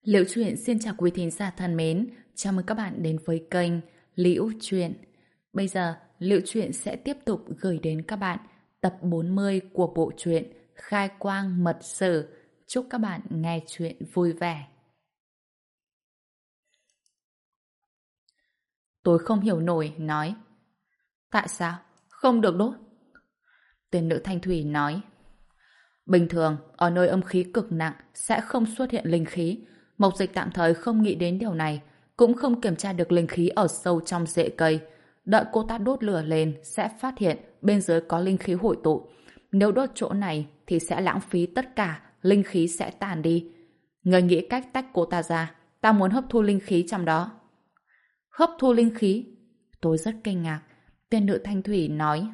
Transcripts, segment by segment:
Liễu Chuyện xin chào quý thính giả thân mến, chào mừng các bạn đến với kênh Liễu Chuyện. Bây giờ, Liễu Chuyện sẽ tiếp tục gửi đến các bạn tập 40 của bộ truyện Khai Quang Mật Sử. Chúc các bạn nghe chuyện vui vẻ. Tôi không hiểu nổi, nói. Tại sao? Không được đốt. Tên nữ thanh thủy nói. Bình thường, ở nơi âm khí cực nặng sẽ không xuất hiện linh khí. Mộc Dịch tạm thời không nghĩ đến điều này, cũng không kiểm tra được linh khí ở sâu trong rễ cây. Đợi cô ta đốt lửa lên sẽ phát hiện bên dưới có linh khí hội tụ. Nếu đốt chỗ này thì sẽ lãng phí tất cả, linh khí sẽ tàn đi. Người nghĩ cách tách cô ta ra, ta muốn hấp thu linh khí trong đó. Hấp thu linh khí? Tôi rất kinh ngạc. Tên nữ thanh thủy nói.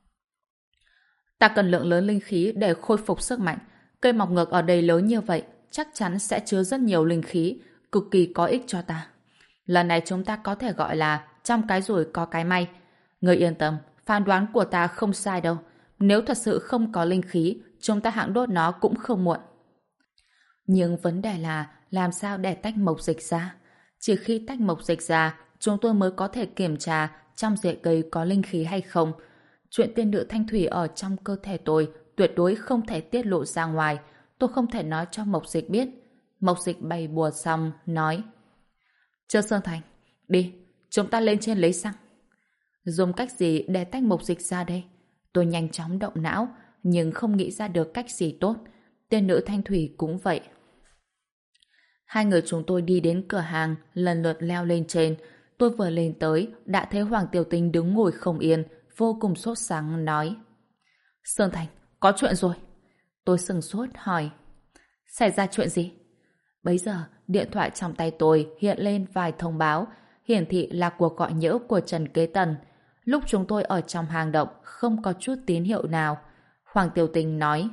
Ta cần lượng lớn linh khí để khôi phục sức mạnh. Cây mọc ngược ở đây lớn như vậy, chắc chắn sẽ chứa rất nhiều linh khí, cực kỳ có ích cho ta. Lần này chúng ta có thể gọi là trong cái rủi có cái may. Người yên tâm, phán đoán của ta không sai đâu. Nếu thật sự không có linh khí, chúng ta hãng đốt nó cũng không muộn. Nhưng vấn đề là làm sao để tách mộc dịch ra? Chỉ khi tách mộc dịch ra, chúng tôi mới có thể kiểm tra trong rễ cây có linh khí hay không. Chuyện tiên nữ thanh thủy ở trong cơ thể tôi tuyệt đối không thể tiết lộ ra ngoài. Tôi không thể nói cho Mộc Dịch biết. Mộc Dịch bày bùa xong, nói. Chưa Sơn Thành, đi, chúng ta lên trên lấy xăng. Dùng cách gì để tách Mộc Dịch ra đây? Tôi nhanh chóng động não, nhưng không nghĩ ra được cách gì tốt. Tiên nữ thanh thủy cũng vậy. Hai người chúng tôi đi đến cửa hàng, lần lượt leo lên trên. Tôi vừa lên tới, đã thấy Hoàng Tiểu Tinh đứng ngồi không yên, vô cùng sốt sắng, nói. Sơn Thành, có chuyện rồi. Tôi sừng sốt hỏi. Xảy ra chuyện gì? Bấy giờ, điện thoại trong tay tôi hiện lên vài thông báo, hiển thị là cuộc gọi nhỡ của Trần Kế Tần. Lúc chúng tôi ở trong hang động, không có chút tín hiệu nào. Hoàng Tiểu Tinh nói.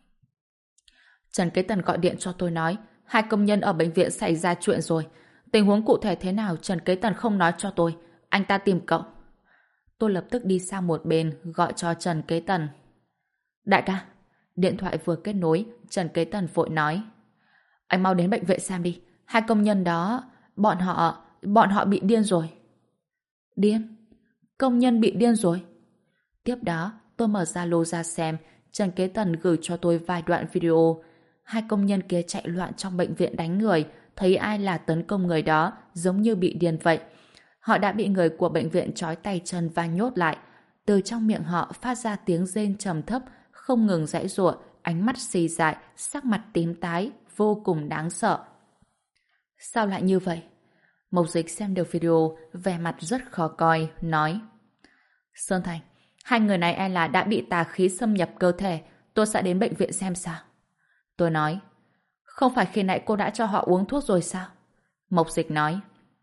Trần Kế Tần gọi điện cho tôi nói, hai công nhân ở bệnh viện xảy ra chuyện rồi. Tình huống cụ thể thế nào Trần Kế Tần không nói cho tôi. Anh ta tìm cậu. Tôi lập tức đi sang một bên, gọi cho Trần Kế Tần. Đại ca, điện thoại vừa kết nối, Trần Kế Tần vội nói. Anh mau đến bệnh viện xem đi. Hai công nhân đó, bọn họ bị điên rồi. Điên? Công nhân bị điên rồi? Tiếp đó, tôi mở Zalo ra xem, Trần Kế Tần gửi cho tôi vài đoạn video. Hai công nhân kia chạy loạn trong bệnh viện đánh người, thấy ai là tấn công người đó, giống như bị điên vậy. Họ đã bị người của bệnh viện trói tay chân và nhốt lại. Từ trong miệng họ phát ra tiếng rên trầm thấp, không ngừng giãy giụa, ánh mắt xì dại, sắc mặt tím tái, vô cùng đáng sợ. Sao lại như vậy? Mộc Dịch xem được video, vẻ mặt rất khó coi, nói. Sơn Thành, hai người này e là đã bị tà khí xâm nhập cơ thể, tôi sẽ đến bệnh viện xem sao. Tôi nói, không phải khi nãy cô đã cho họ uống thuốc rồi sao? Mộc Dịch nói.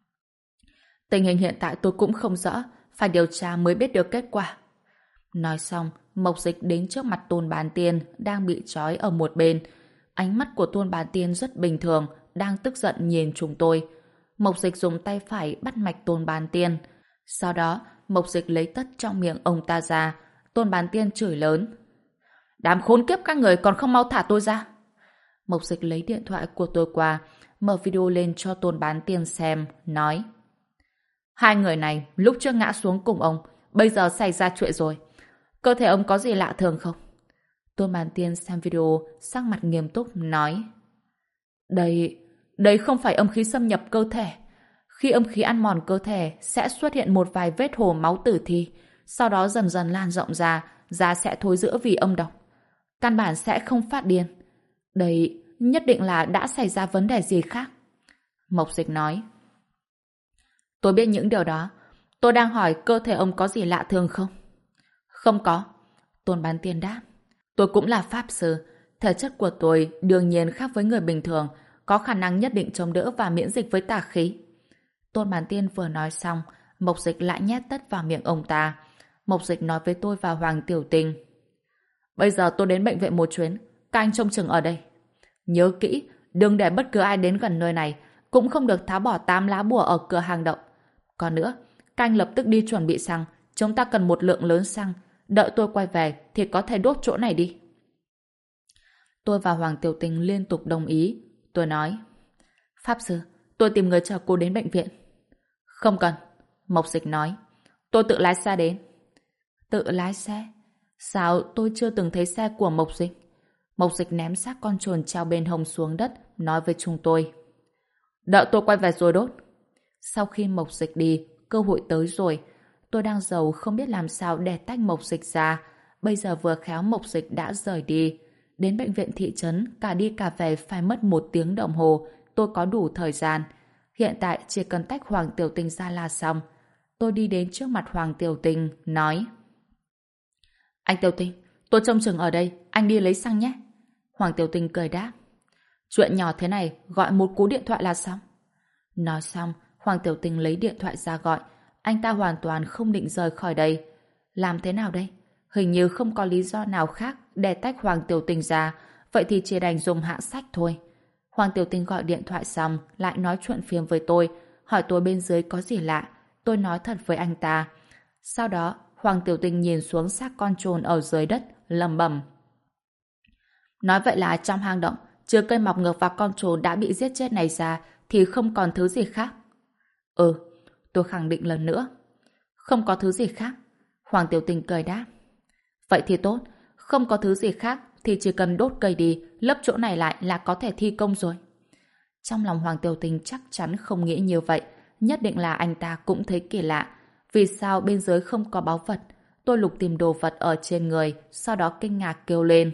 Tình hình hiện tại tôi cũng không rõ, phải điều tra mới biết được kết quả. Nói xong, Mộc Dịch đến trước mặt Tôn Bán Tiên đang bị trói ở một bên. Ánh mắt của Tôn Bán Tiên rất bình thường, đang tức giận nhìn chúng tôi. Mộc Dịch dùng tay phải bắt mạch Tôn Bán Tiên. Sau đó, Mộc Dịch lấy tất trong miệng ông ta ra. Tôn Bán Tiên chửi lớn. Đám khốn kiếp các người còn không mau thả tôi ra. Mộc Dịch lấy điện thoại của tôi qua, mở video lên cho Tôn Bán Tiên xem, nói. Hai người này lúc trước ngã xuống cùng ông, bây giờ xảy ra chuyện rồi. Cơ thể ông có gì lạ thường không? Tôn Bán Tiên xem video, sắc mặt nghiêm túc, nói. Đây không phải âm khí xâm nhập cơ thể. Khi âm khí ăn mòn cơ thể, sẽ xuất hiện một vài vết hồ máu tử thi. Sau đó dần dần lan rộng ra, da sẽ thối rữa vì âm độc. Căn bản sẽ không phát điên. Đây nhất định là đã xảy ra vấn đề gì khác. Mộc Dịch nói. Tôi biết những điều đó. Tôi đang hỏi cơ thể ông có gì lạ thường không? Không có. Tôn Bán Tiên đáp. Tôi cũng là pháp sư. Thể chất của tôi đương nhiên khác với người bình thường, có khả năng nhất định chống đỡ và miễn dịch với tà khí. Tôn Bán Tiên vừa nói xong, Mộc Dịch lại nhét tất vào miệng ông ta. Mộc Dịch nói với tôi và Hoàng Tiểu Tinh. Bây giờ tôi đến bệnh viện một chuyến, các anh trông chừng ở đây. Nhớ kỹ, đừng để bất cứ ai đến gần nơi này, cũng không được tháo bỏ 8 lá bùa ở cửa hàng động. Còn nữa, các anh lập tức đi chuẩn bị xăng, chúng ta cần một lượng lớn xăng. Đợi tôi quay về thì có thể đốt chỗ này đi. Tôi và Hoàng Tiểu Tinh liên tục đồng ý. Tôi nói, Pháp sư, tôi tìm người chở cô đến bệnh viện. Không cần, Mộc Dịch nói. Tôi tự lái xe đến. Tự lái xe? Sao tôi chưa từng thấy xe của Mộc Dịch? Mộc Dịch ném xác con trồn treo bên hông xuống đất, nói với chúng tôi. Đợi tôi quay về rồi đốt. Sau khi Mộc Dịch đi, cơ hội tới rồi. Tôi đang giàu không biết làm sao để tách Mộc Dịch ra. Bây giờ vừa khéo Mộc Dịch đã rời đi. Đến bệnh viện thị trấn, cả đi cả về phải mất 1 tiếng đồng hồ. Tôi có đủ thời gian. Hiện tại chỉ cần tách Hoàng Tiểu Tình ra là xong. Tôi đi đến trước mặt Hoàng Tiểu Tình, nói. Anh Tiểu Tình, tôi trông chừng ở đây, anh đi lấy xăng nhé. Hoàng Tiểu Tình cười đáp. Chuyện nhỏ thế này, gọi một cú điện thoại là xong. Nói xong, Hoàng Tiểu Tình lấy điện thoại ra gọi. Anh ta hoàn toàn không định rời khỏi đây. Làm thế nào đây? Hình như không có lý do nào khác để tách Hoàng Tiểu Tình ra, vậy thì chỉ đành dùng hạ sách thôi. Hoàng Tiểu Tình gọi điện thoại xong, lại nói chuyện phiếm với tôi, hỏi tôi bên dưới có gì lạ. Tôi nói thật với anh ta. Sau đó, Hoàng Tiểu Tình nhìn xuống xác con trồn ở dưới đất, lẩm bẩm. Nói vậy là trong hang động, trừ cây mọc ngược và con trồn đã bị giết chết này ra, thì không còn thứ gì khác. Ừ, tôi khẳng định lần nữa. Không có thứ gì khác. Hoàng Tiểu Tình cười đáp. Vậy thì tốt, không có thứ gì khác thì chỉ cần đốt cây đi, lấp chỗ này lại là có thể thi công rồi. Trong lòng Hoàng Tiểu Tình chắc chắn không nghĩ như vậy, nhất định là anh ta cũng thấy kỳ lạ. Vì sao bên dưới không có báu vật? Tôi lục tìm đồ vật ở trên người, sau đó kinh ngạc kêu lên.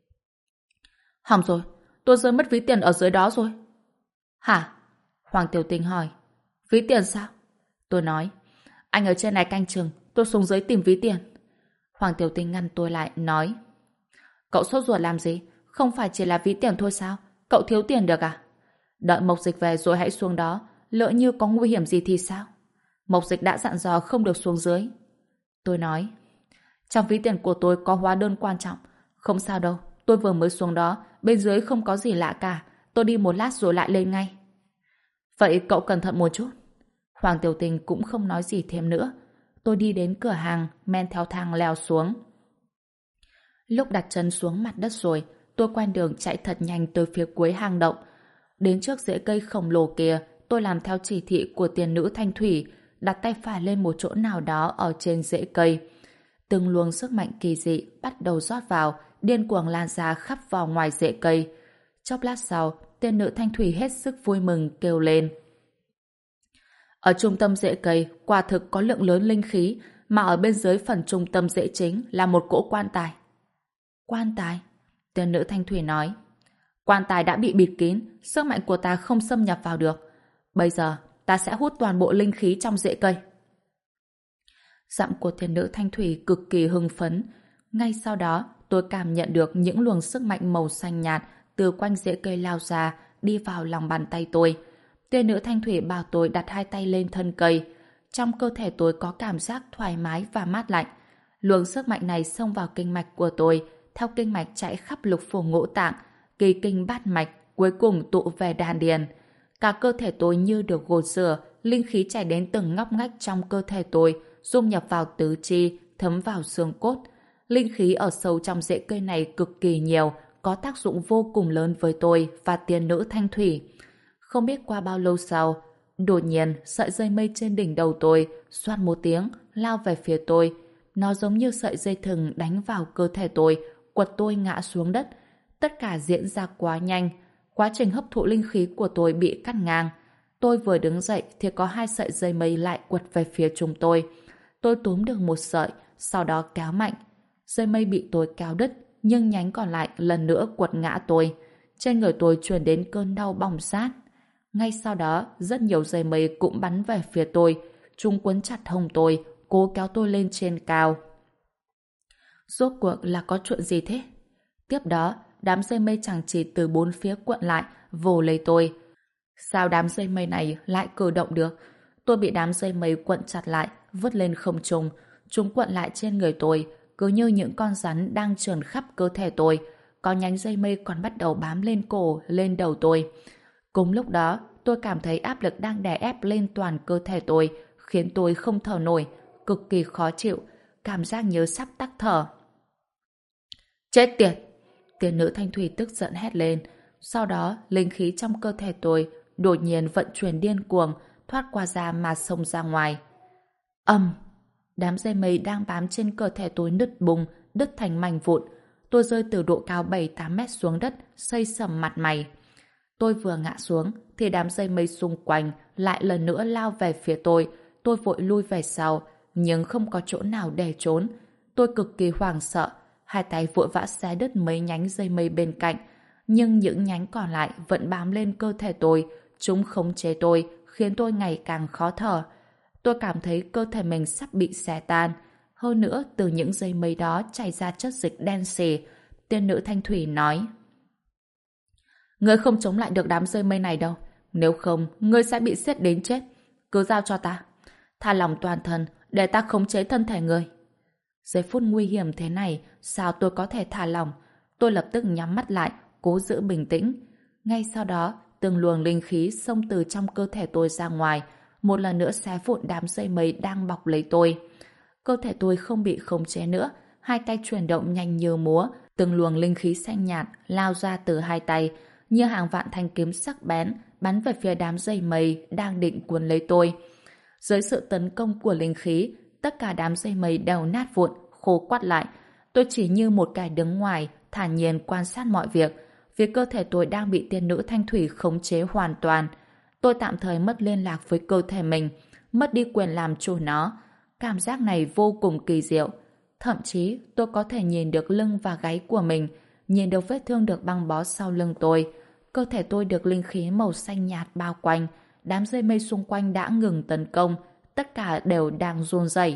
Hỏng rồi, tôi rơi mất ví tiền ở dưới đó rồi. Hả? Hoàng Tiểu Tình hỏi. Ví tiền sao? Tôi nói. Anh ở trên này canh chừng, tôi xuống dưới tìm ví tiền. Hoàng Tiểu Tình ngăn tôi lại, nói. Cậu sốt ruột làm gì? Không phải chỉ là ví tiền thôi sao? Cậu thiếu tiền được à? Đợi Mộc Dịch về rồi hãy xuống đó, lỡ như có nguy hiểm gì thì sao? Mộc Dịch đã dặn dò không được xuống dưới. Tôi nói. Trong ví tiền của tôi có hóa đơn quan trọng. Không sao đâu, tôi vừa mới xuống đó, bên dưới không có gì lạ cả. Tôi đi một lát rồi lại lên ngay. Vậy cậu cẩn thận một chút. Hoàng Tiểu Tình cũng không nói gì thêm nữa. Tôi đi đến cửa hàng, men theo thang leo xuống. Lúc đặt chân xuống mặt đất rồi, tôi quen đường chạy thật nhanh tới phía cuối hang động. Đến trước rễ cây khổng lồ kia, tôi làm theo chỉ thị của tiền nữ Thanh Thủy, đặt tay phải lên một chỗ nào đó ở trên rễ cây. Từng luồng sức mạnh kỳ dị bắt đầu rót vào, điên cuồng lan ra khắp vào ngoài rễ cây. Chốc lát sau, tiên nữ Thanh Thủy hết sức vui mừng kêu lên. Ở trung tâm rễ cây, quả thực có lượng lớn linh khí, mà ở bên dưới phần trung tâm rễ chính là một cỗ quan tài. Quan tài? Tiên nữ Thanh Thủy nói. Quan tài đã bị bịt kín, sức mạnh của ta không xâm nhập vào được. Bây giờ, ta sẽ hút toàn bộ linh khí trong rễ cây. Giọng của tiên nữ Thanh Thủy cực kỳ hưng phấn. Ngay sau đó, tôi cảm nhận được những luồng sức mạnh màu xanh nhạt từ quanh rễ cây lao ra, đi vào lòng bàn tay tôi. Tiên nữ Thanh Thủy bảo tôi đặt 2 tay lên thân cây. Trong cơ thể tôi có cảm giác thoải mái và mát lạnh. Luồng sức mạnh này xông vào kinh mạch của tôi, theo kinh mạch chạy khắp lục phủ ngũ tạng, kỳ kinh bát mạch, cuối cùng tụ về đan điền. Cả cơ thể tôi như được gột rửa, linh khí chảy đến từng ngóc ngách trong cơ thể tôi, dung nhập vào tứ chi, thấm vào xương cốt. Linh khí ở sâu trong rễ cây này cực kỳ nhiều, có tác dụng vô cùng lớn với tôi và tiên nữ Thanh Thủy. Không biết qua bao lâu sau, đột nhiên sợi dây mây trên đỉnh đầu tôi xoát một tiếng lao về phía tôi. Nó giống như sợi dây thừng đánh vào cơ thể tôi, quật tôi ngã xuống đất. Tất cả diễn ra quá nhanh. Quá trình hấp thụ linh khí của tôi bị cắt ngang. Tôi vừa đứng dậy thì có 2 sợi dây mây lại quật về phía chúng tôi. Tôi túm được một sợi, sau đó kéo mạnh. Dây mây bị tôi kéo đứt, nhưng nhánh còn lại lần nữa quật ngã tôi. Trên người tôi truyền đến cơn đau bỏng rát. Ngay sau đó, rất nhiều dây mây cũng bắn về phía tôi. Chúng quấn chặt hông tôi, cố kéo tôi lên trên cao. Rốt cuộc là có chuyện gì thế? Tiếp đó, đám dây mây chẳng chỉ từ 4 phía cuộn lại, vồ lấy tôi. Sao đám dây mây này lại cử động được? Tôi bị đám dây mây cuộn chặt lại, vứt lên không trung. Chúng cuộn lại trên người tôi, cứ như những con rắn đang trườn khắp cơ thể tôi. Có nhánh dây mây còn bắt đầu bám lên cổ, lên đầu tôi. Cùng lúc đó, tôi cảm thấy áp lực đang đè ép lên toàn cơ thể tôi, khiến tôi không thở nổi, cực kỳ khó chịu, cảm giác như sắp tắc thở. Chết tiệt! Tiên nữ Thanh Thủy tức giận hét lên. Sau đó, linh khí trong cơ thể tôi đột nhiên vận chuyển điên cuồng, thoát qua da mà xông ra ngoài. Đám dây mây đang bám trên cơ thể tôi nứt bung, đứt thành mảnh vụn. Tôi rơi từ độ cao 7-8 mét xuống đất, xây sầm mặt mày. Tôi vừa ngã xuống, thì đám dây mây xung quanh lại lần nữa lao về phía tôi. Tôi vội lui về sau, nhưng không có chỗ nào để trốn. Tôi cực kỳ hoảng sợ, hai tay vội vã xé đứt mấy nhánh dây mây bên cạnh. Nhưng những nhánh còn lại vẫn bám lên cơ thể tôi. Chúng khống chế tôi, khiến tôi ngày càng khó thở. Tôi cảm thấy cơ thể mình sắp bị xé tan. Hơn nữa, từ những dây mây đó chảy ra chất dịch đen xì. Tiên nữ Thanh Thủy nói: "Ngươi không chống lại được đám dây mây này đâu. Nếu không, ngươi sẽ bị siết đến chết. Cứ giao cho ta. Tha lòng toàn thân, để ta khống chế thân thể ngươi." Giây phút nguy hiểm thế này, sao tôi có thể thả lỏng? Tôi lập tức nhắm mắt lại, cố giữ bình tĩnh. Ngay sau đó, từng luồng linh khí xông từ trong cơ thể tôi ra ngoài, một lần nữa xé vụn đám dây mây đang bọc lấy tôi. Cơ thể tôi không bị khống chế nữa, hai tay chuyển động nhanh như múa, từng luồng linh khí xanh nhạt lao ra từ hai tay, như hàng vạn thanh kiếm sắc bén bắn về phía đám dây mây đang định cuốn lấy tôi. Dưới sự tấn công của linh khí, tất cả đám dây mây đều nát vụn, khô quắt lại. Tôi chỉ như một kẻ đứng ngoài, thản nhiên quan sát mọi việc, vì cơ thể tôi đang bị tiên nữ Thanh Thủy khống chế hoàn toàn. Tôi tạm thời mất liên lạc với cơ thể mình, mất đi quyền làm chủ nó. Cảm giác này vô cùng kỳ diệu. Thậm chí tôi có thể nhìn được lưng và gáy của mình, nhìn được vết thương được băng bó sau lưng tôi. Cơ thể tôi được linh khí màu xanh nhạt bao quanh, đám dây mây xung quanh đã ngừng tấn công, tất cả đều đang run rẩy.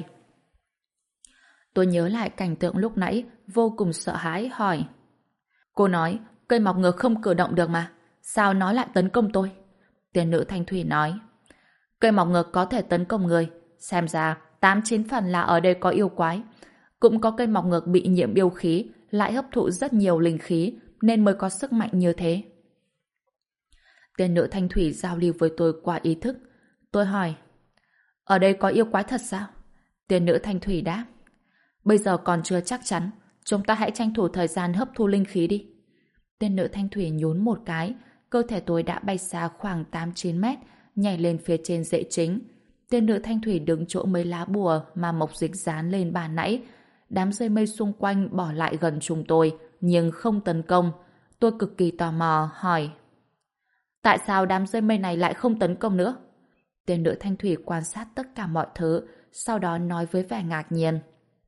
Tôi nhớ lại cảnh tượng lúc nãy, vô cùng sợ hãi, hỏi: "Cô nói, cây mọc ngược không cử động được mà, sao nó lại tấn công tôi?" Tiên nữ Thanh Thủy nói: "Cây mọc ngược có thể tấn công người, xem ra 8-9 phần là ở đây có yêu quái. Cũng có cây mọc ngược bị nhiễm yêu khí, lại hấp thụ rất nhiều linh khí, nên mới có sức mạnh như thế." Tiên nữ Thanh Thủy giao lưu với tôi qua ý thức. Tôi hỏi: "Ở đây có yêu quái thật sao?" Tiên nữ Thanh Thủy đáp: "Bây giờ còn chưa chắc chắn, chúng ta hãy tranh thủ thời gian hấp thu linh khí đi." Tiên nữ Thanh Thủy nhún một cái, cơ thể tôi đã bay xa khoảng 8-9 mét, nhảy lên phía trên rễ chính. Tiên nữ Thanh Thủy đứng chỗ mấy lá bùa mà Mộc Dịch dán lên bàn nãy. Đám dây mây xung quanh bỏ lại gần chúng tôi, nhưng không tấn công. Tôi cực kỳ tò mò, hỏi: "Tại sao đám dây mây này lại không tấn công nữa?" Tiên nữ Thanh Thủy quan sát tất cả mọi thứ, sau đó nói với vẻ ngạc nhiên: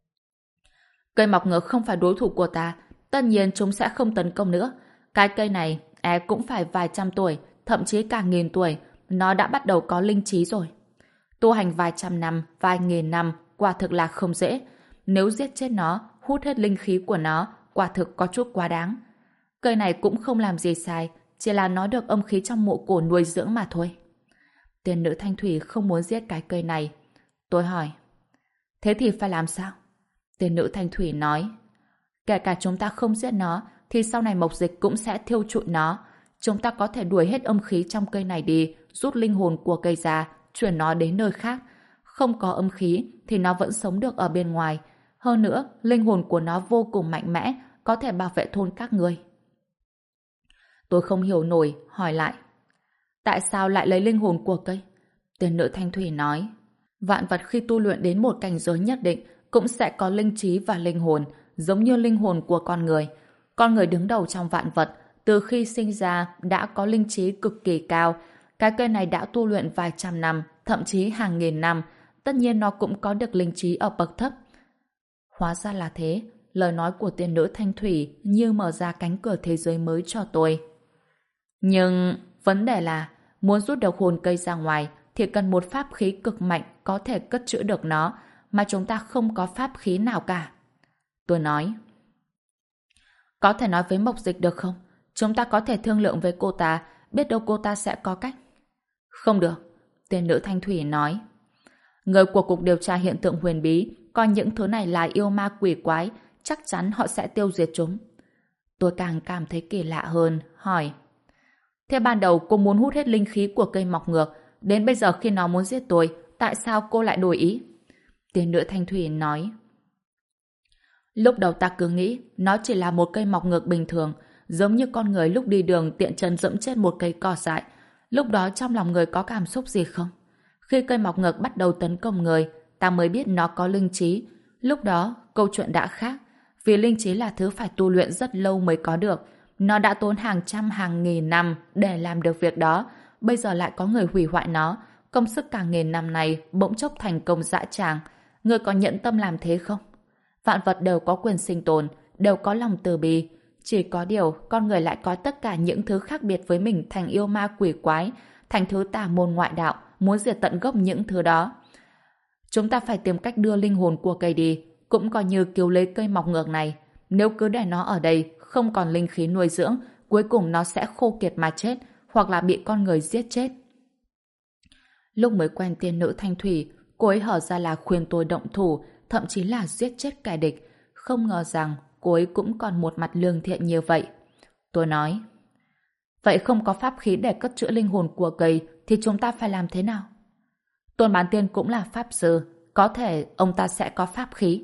"Cây mọc ngược không phải đối thủ của ta, tất nhiên chúng sẽ không tấn công nữa. Cái cây này cũng phải vài trăm tuổi, thậm chí cả nghìn tuổi, nó đã bắt đầu có linh trí rồi. Tu hành vài trăm năm, vài nghìn năm, quả thực là không dễ. Nếu giết chết nó, hút hết linh khí của nó, quả thực có chút quá đáng. Cây này cũng không làm gì sai, chỉ là nó được âm khí trong mộ cổ nuôi dưỡng mà thôi." Tiên nữ Thanh Thủy không muốn giết cái cây này. Tôi hỏi: "Thế thì phải làm sao?" Tiên nữ Thanh Thủy nói: "Kể cả chúng ta không giết nó, thì sau này Mộc Dịch cũng sẽ thiêu trụi nó. Chúng ta có thể đuổi hết âm khí trong cây này đi, rút linh hồn của cây ra, chuyển nó đến nơi khác. Không có âm khí thì nó vẫn sống được ở bên ngoài. Hơn nữa, linh hồn của nó vô cùng mạnh mẽ, có thể bảo vệ thôn các ngươi." Tôi không hiểu nổi, hỏi lại: "Tại sao lại lấy linh hồn của cây?" Tiên nữ Thanh Thủy nói: "Vạn vật khi tu luyện đến một cảnh giới nhất định cũng sẽ có linh trí và linh hồn, giống như linh hồn của con người. Con người đứng đầu trong vạn vật, từ khi sinh ra đã có linh trí cực kỳ cao. Cái cây này đã tu luyện vài trăm năm, thậm chí hàng nghìn năm, tất nhiên nó cũng có được linh trí ở bậc thấp." Hóa ra là thế, lời nói của tiên nữ Thanh Thủy như mở ra cánh cửa thế giới mới cho tôi. Nhưng vấn đề là, muốn rút được hồn cây ra ngoài thì cần một pháp khí cực mạnh có thể cất trữ được nó, mà chúng ta không có pháp khí nào cả. Tôi nói: "Có thể nói với Mộc Dịch được không? Chúng ta có thể thương lượng với cô ta, biết đâu cô ta sẽ có cách." "Không được," tiên nữ Thanh Thủy nói. "Người của Cục Điều tra Hiện tượng Huyền Bí coi những thứ này là yêu ma quỷ quái, chắc chắn họ sẽ tiêu diệt chúng." Tôi càng cảm thấy kỳ lạ hơn, hỏi: "Thế ban đầu cô muốn hút hết linh khí của cây mọc ngược, đến bây giờ khi nó muốn giết tôi, tại sao cô lại đổi ý?" Tiên nữ Thanh Thủy nói: "Lúc đầu ta cứ nghĩ nó chỉ là một cây mọc ngược bình thường, giống như con người lúc đi đường tiện chân dẫm chết một cây cỏ dại. Lúc đó trong lòng người có cảm xúc gì không? Khi cây mọc ngược bắt đầu tấn công người, ta mới biết nó có linh trí. Lúc đó, câu chuyện đã khác. Vì linh trí là thứ phải tu luyện rất lâu mới có được. Nó đã tốn hàng trăm hàng nghìn năm để làm được việc đó. Bây giờ lại có người hủy hoại nó. Công sức cả nghìn năm này bỗng chốc thành công dã tràng. Người có nhẫn tâm làm thế không? Vạn vật đều có quyền sinh tồn, đều có lòng từ bi. Chỉ có điều, con người lại có tất cả những thứ khác biệt với mình thành yêu ma quỷ quái, thành thứ tà môn ngoại đạo, muốn diệt tận gốc những thứ đó. Chúng ta phải tìm cách đưa linh hồn của cây đi, cũng coi như cứu lấy cây mọc ngược này. Nếu cứ để nó ở đây, không còn linh khí nuôi dưỡng, cuối cùng nó sẽ khô kiệt mà chết, hoặc là bị con người giết chết. Lúc mới quen tiên nữ Thanh Thủy, cô ấy hở ra là khuyên tôi động thủ, thậm chí là giết chết kẻ địch. Không ngờ rằng cô ấy cũng còn một mặt lương thiện như vậy. Tôi nói, vậy không có pháp khí để cất trữ linh hồn của cây thì chúng ta phải làm thế nào? Tôn Bán Tiên cũng là pháp sư, có thể ông ta sẽ có pháp khí.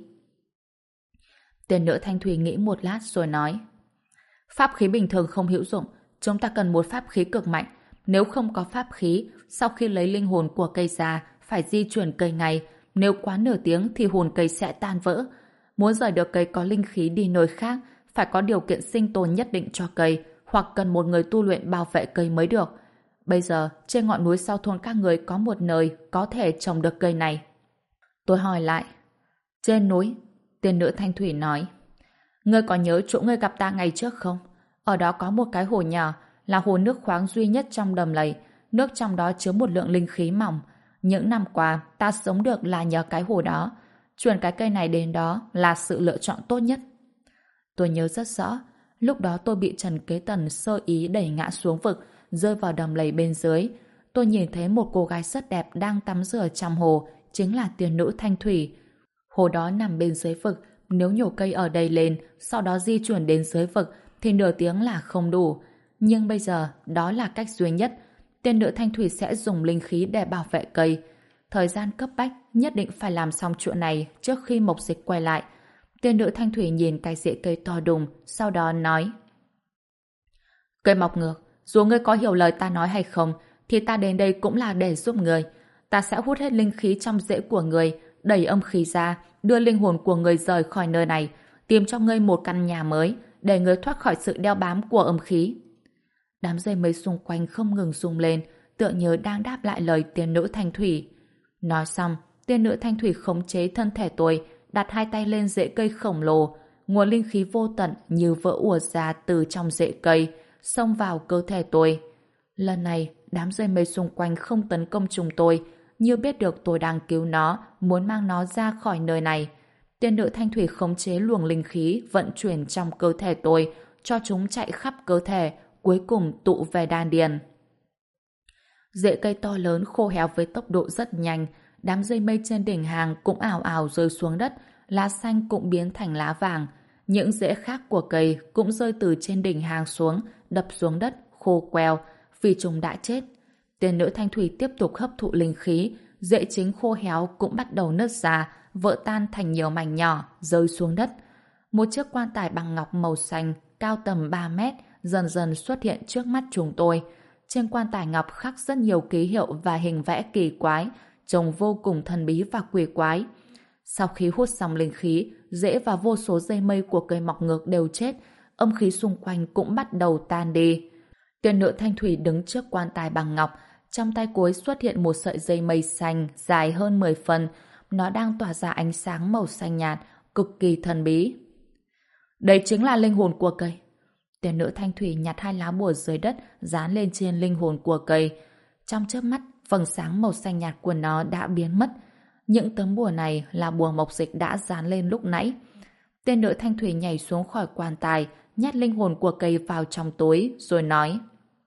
Tiên nữ Thanh Thủy nghĩ một lát rồi nói, pháp khí bình thường không hữu dụng, chúng ta cần một pháp khí cực mạnh. Nếu không có pháp khí, sau khi lấy linh hồn của cây ra, phải di chuyển cây ngay. Nếu quá nửa tiếng thì hồn cây sẽ tan vỡ. Muốn rời được cây có linh khí đi nơi khác, phải có điều kiện sinh tồn nhất định cho cây, hoặc cần một người tu luyện bảo vệ cây mới được. Bây giờ, trên ngọn núi sau thôn các người có một nơi có thể trồng được cây này. Tôi hỏi lại, trên núi? Tiên nữ Thanh Thủy nói, ngươi có nhớ chỗ ngươi gặp ta ngày trước không? Ở đó có một cái hồ nhỏ, là hồ nước khoáng duy nhất trong đầm lầy. Nước trong đó chứa một lượng linh khí mỏng. Những năm qua, ta sống được là nhờ cái hồ đó. Chuyển cái cây này đến đó là sự lựa chọn tốt nhất. Tôi nhớ rất rõ, lúc đó tôi bị Trần Kế Tần sơ ý đẩy ngã xuống vực, rơi vào đầm lầy bên dưới. Tôi nhìn thấy một cô gái rất đẹp đang tắm rửa trong hồ, chính là tiên nữ Thanh Thủy. Hồ đó nằm bên dưới vực, nếu nhổ cây ở đây lên, sau đó di chuyển đến dưới vực, thì nửa tiếng là không đủ. Nhưng bây giờ, đó là cách duy nhất. Tiên nữ Thanh Thủy sẽ dùng linh khí để bảo vệ cây. Thời gian cấp bách, nhất định phải làm xong chuyện này trước khi Mộc Dịch quay lại. Tiên nữ Thanh Thủy nhìn cái rễ cây to đùng, sau đó nói, cây mọc ngược, dù ngươi có hiểu lời ta nói hay không, thì ta đến đây cũng là để giúp ngươi. Ta sẽ hút hết linh khí trong rễ của ngươi, đẩy âm khí ra, đưa linh hồn của ngươi rời khỏi nơi này, tìm cho ngươi một căn nhà mới, để ngươi thoát khỏi sự đeo bám của âm khí. Đám dây mây xung quanh không ngừng rung lên, tựa như đang đáp lại lời tiên nữ Thanh Thủy. Nói xong, tiên nữ Thanh Thủy khống chế thân thể tôi, đặt hai tay lên rễ cây khổng lồ. Nguồn linh khí vô tận như vỡ ùa ra từ trong rễ cây, xông vào cơ thể tôi. Lần này, đám dây mây xung quanh không tấn công chúng tôi, như biết được tôi đang cứu nó, muốn mang nó ra khỏi nơi này. Tiên nữ Thanh Thủy khống chế luồng linh khí vận chuyển trong cơ thể tôi, cho chúng chạy khắp cơ thể, cuối cùng tụ về đan điền. Rễ cây to lớn khô héo với tốc độ rất nhanh, đám dây mây trên đỉnh hàng cũng ào ào rơi xuống đất, lá xanh cũng biến thành lá vàng. Những rễ khác của cây cũng rơi từ trên đỉnh hàng xuống, đập xuống đất, khô queo, vì chúng đã chết. Tiên nữ Thanh Thủy tiếp tục hấp thụ linh khí, rễ chính khô héo cũng bắt đầu nứt ra, vỡ tan thành nhiều mảnh nhỏ, rơi xuống đất. Một chiếc quan tài bằng ngọc màu xanh, cao tầm 3 mét, dần dần xuất hiện trước mắt chúng tôi. Trên quan tài ngọc khắc rất nhiều ký hiệu và hình vẽ kỳ quái, trông vô cùng thần bí và quỷ quái. Sau khi hút xong linh khí, rễ và vô số dây mây của cây mọc ngược đều chết, âm khí xung quanh cũng bắt đầu tan đi. Tiên nữ Thanh Thủy đứng trước quan tài bằng ngọc, trong tay cô ấy xuất hiện một sợi dây mây xanh dài hơn 10 phân, nó đang tỏa ra ánh sáng màu xanh nhạt, cực kỳ thần bí. Đây chính là linh hồn của cây. Tiên nữ Thanh Thủy nhặt hai lá bùa dưới đất dán lên trên linh hồn của cây. Trong chớp mắt, vầng sáng màu xanh nhạt của nó đã biến mất. Những tấm bùa này là bùa Mộc Dịch đã dán lên lúc nãy. Tiên nữ Thanh Thủy nhảy xuống khỏi quan tài, nhét linh hồn của cây vào trong túi, rồi nói: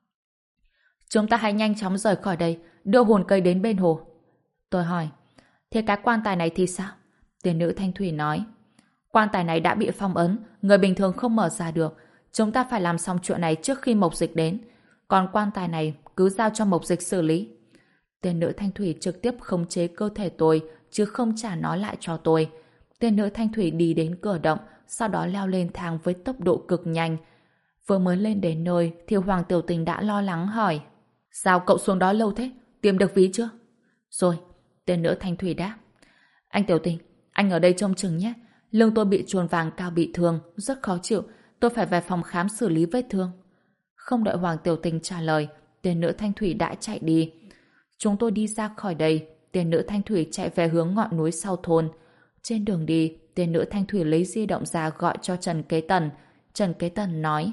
chúng ta hãy nhanh chóng rời khỏi đây, đưa hồn cây đến bên hồ. Tôi hỏi: thế cái quan tài này thì sao? Tiên nữ Thanh Thủy nói: quan tài này đã bị phong ấn, người bình thường không mở ra được. Chúng ta phải làm xong chuyện này trước khi Mộc Dịch đến. Còn quan tài này cứ giao cho Mộc Dịch xử lý. Tiên nữ Thanh Thủy trực tiếp khống chế cơ thể tôi, chứ không trả nó lại cho tôi. Tiên nữ Thanh Thủy đi đến cửa động, sau đó leo lên thang với tốc độ cực nhanh. Vừa mới lên đến nơi thì Hoàng Tiểu Tình đã lo lắng hỏi: Sao cậu xuống đó lâu thế? Tìm được ví chưa? Rồi, tên nữ thanh thủy đáp. Anh Tiểu Tình, anh ở đây trông chừng nhé. Lưng tôi bị chuồn vàng cao bị thương, rất khó chịu. Tôi phải về phòng khám xử lý vết thương. Không đợi Hoàng Tiểu Tình trả lời, tên nữ thanh thủy đã chạy đi. Chúng tôi đi ra khỏi đây, tên nữ thanh thủy chạy về hướng ngọn núi sau thôn. Trên đường đi, tên nữ thanh thủy lấy di động ra gọi cho Trần Kế Tần. Trần Kế Tần nói: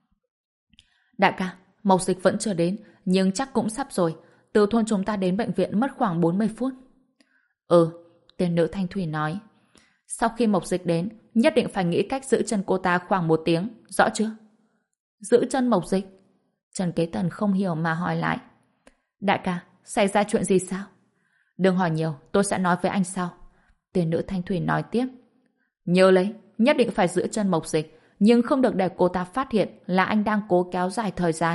Đại ca, Mộc Dịch vẫn chưa đến, nhưng chắc cũng sắp rồi. Từ thôn chúng ta đến bệnh viện mất khoảng 40 phút. Ừ, tên nữ thanh thủy nói. Sau khi Mộc Dịch đến, nhất định phải nghĩ cách giữ chân cô ta khoảng 1 tiếng, rõ chưa? Giữ chân Mộc Dịch? Trần Kế Tần không hiểu mà hỏi lại. Đại ca, xảy ra chuyện gì sao? Đừng hỏi nhiều, tôi sẽ nói với anh sau. Tên nữ thanh thủy nói tiếp. Nhớ lấy, nhất định phải giữ chân Mộc Dịch, nhưng không được để cô ta phát hiện là anh đang cố kéo dài thời gian.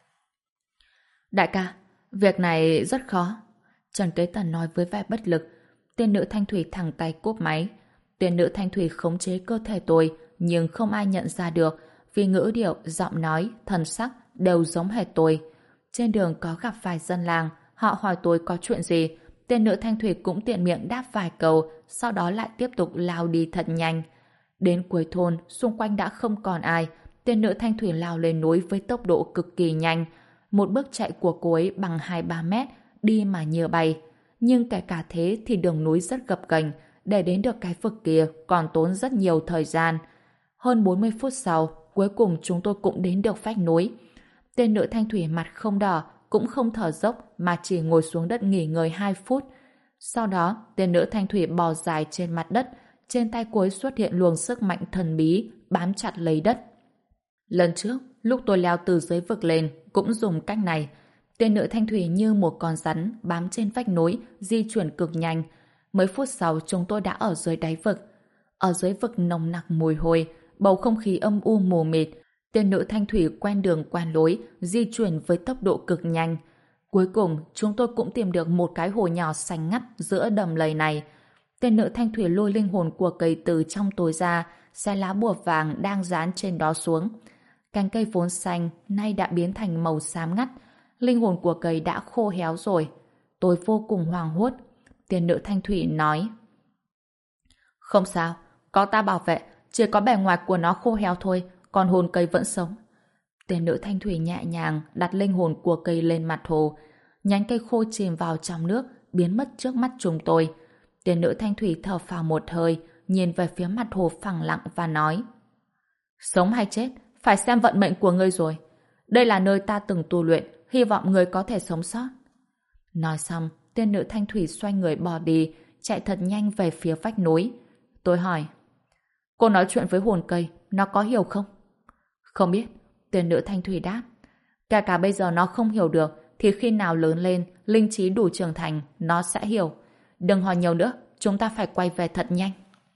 Đại ca, việc này rất khó. Trần Kế Tần nói với vẻ bất lực. Tên nữ thanh thủy thẳng tay cúp máy. Tên nữ thanh thủy khống chế cơ thể tôi, nhưng không ai nhận ra được vì ngữ điệu, giọng nói, thần sắc đều giống hệt tôi. Trên đường có gặp vài dân làng, họ hỏi tôi có chuyện gì. Tên nữ thanh thủy cũng tiện miệng đáp vài câu, sau đó lại tiếp tục lao đi thật nhanh. Đến cuối thôn, xung quanh đã không còn ai. Tên nữ thanh thủy lao lên núi với tốc độ cực kỳ nhanh. Một bước chạy của cô ấy bằng 2-3 mét, đi mà như bay. Nhưng kể cả thế thì đường núi rất gập ghềnh, để đến được cái vực kia còn tốn rất nhiều thời gian. Hơn 40 phút sau, cuối cùng chúng tôi cũng đến được vách núi. Tên nữ thanh thủy mặt không đỏ, cũng không thở dốc mà chỉ ngồi xuống đất nghỉ ngơi 2 phút. Sau đó, tên nữ thanh thủy bò dài trên mặt đất, trên tay cô ấy xuất hiện luồng sức mạnh thần bí, bám chặt lấy đất. Lần trước, lúc tôi leo từ dưới vực lên, cũng dùng cách này. Tên nữ thanh thủy như một con rắn bám trên vách núi, di chuyển cực nhanh. Mấy phút sau chúng tôi đã ở dưới đáy vực. Ở dưới vực nồng nặc mùi hôi, bầu không khí âm u mù mịt. Tên nữ thanh thủy quen đường quen lối, di chuyển với tốc độ cực nhanh. Cuối cùng, chúng tôi cũng tìm được một cái hồ nhỏ xanh ngắt giữa đầm lầy này. Tên nữ thanh thủy lôi linh hồn của cây từ trong tối ra, xé lá bùa vàng đang dán trên đó xuống. Cành cây vốn xanh nay đã biến thành màu xám ngắt. Linh hồn của cây đã khô héo rồi. Tôi vô cùng hoảng hốt. Tên nữ thanh thủy nói: Không sao, có ta bảo vệ, chỉ có bề ngoài của nó khô héo thôi, còn hồn cây vẫn sống. Tên nữ thanh thủy nhẹ nhàng đặt linh hồn của cây lên mặt hồ. Nhánh cây khô chìm vào trong nước, biến mất trước mắt chúng tôi. Tên nữ thanh thủy thở phào một hơi, nhìn về phía mặt hồ phẳng lặng và nói: Sống hay chết, phải xem vận mệnh của ngươi rồi. Đây là nơi ta từng tu luyện, hy vọng ngươi có thể sống sót. Nói xong, tên nữ thanh thủy xoay người bỏ đi, chạy thật nhanh về phía vách núi. Tôi hỏi: Cô nói chuyện với hồn cây, nó có hiểu không? Không biết, tên nữ thanh thủy đáp. Kể cả bây giờ nó không hiểu được, thì khi nào lớn lên, linh trí đủ trưởng thành, nó sẽ hiểu. Đừng hỏi nhiều nữa, chúng ta phải quay về thật nhanh.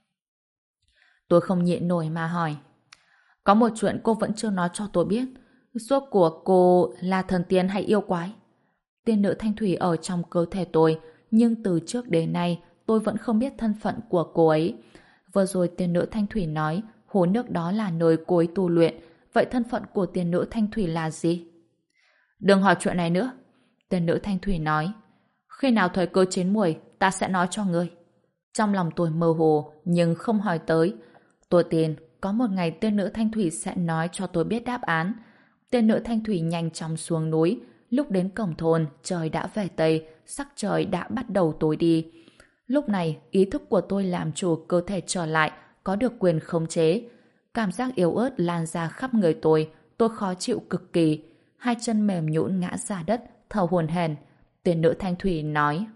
Tôi không nhịn nổi mà hỏi: Có một chuyện cô vẫn chưa nói cho tôi biết. Rốt cuộc cô là thần tiên hay yêu quái? Tên nữ thanh thủy ở trong cơ thể tôi, nhưng từ trước đến nay tôi vẫn không biết thân phận của cô ấy. Vừa rồi tên nữ thanh thủy nói hồ nước đó là nơi cô ấy tu luyện. Vậy thân phận của tên nữ thanh thủy là gì? Đừng hỏi chuyện này nữa. Tên nữ thanh thủy nói: Khi nào thời cơ chín muồi, ta sẽ nói cho ngươi. Trong lòng tôi mơ hồ, nhưng không hỏi tới. Tôi tin có một ngày tên nữ thanh thủy sẽ nói cho tôi biết đáp án. Tên nữ thanh thủy nhanh chóng xuống núi. Lúc đến cổng thôn, trời đã về Tây, sắc trời đã bắt đầu tối đi. Lúc này, ý thức của tôi làm chủ cơ thể trở lại, có được quyền khống chế. Cảm giác yếu ớt lan ra khắp người tôi khó chịu cực kỳ. Hai chân mềm nhũn ngã ra đất, thở hổn hển. Tên nữ thanh thủy nói: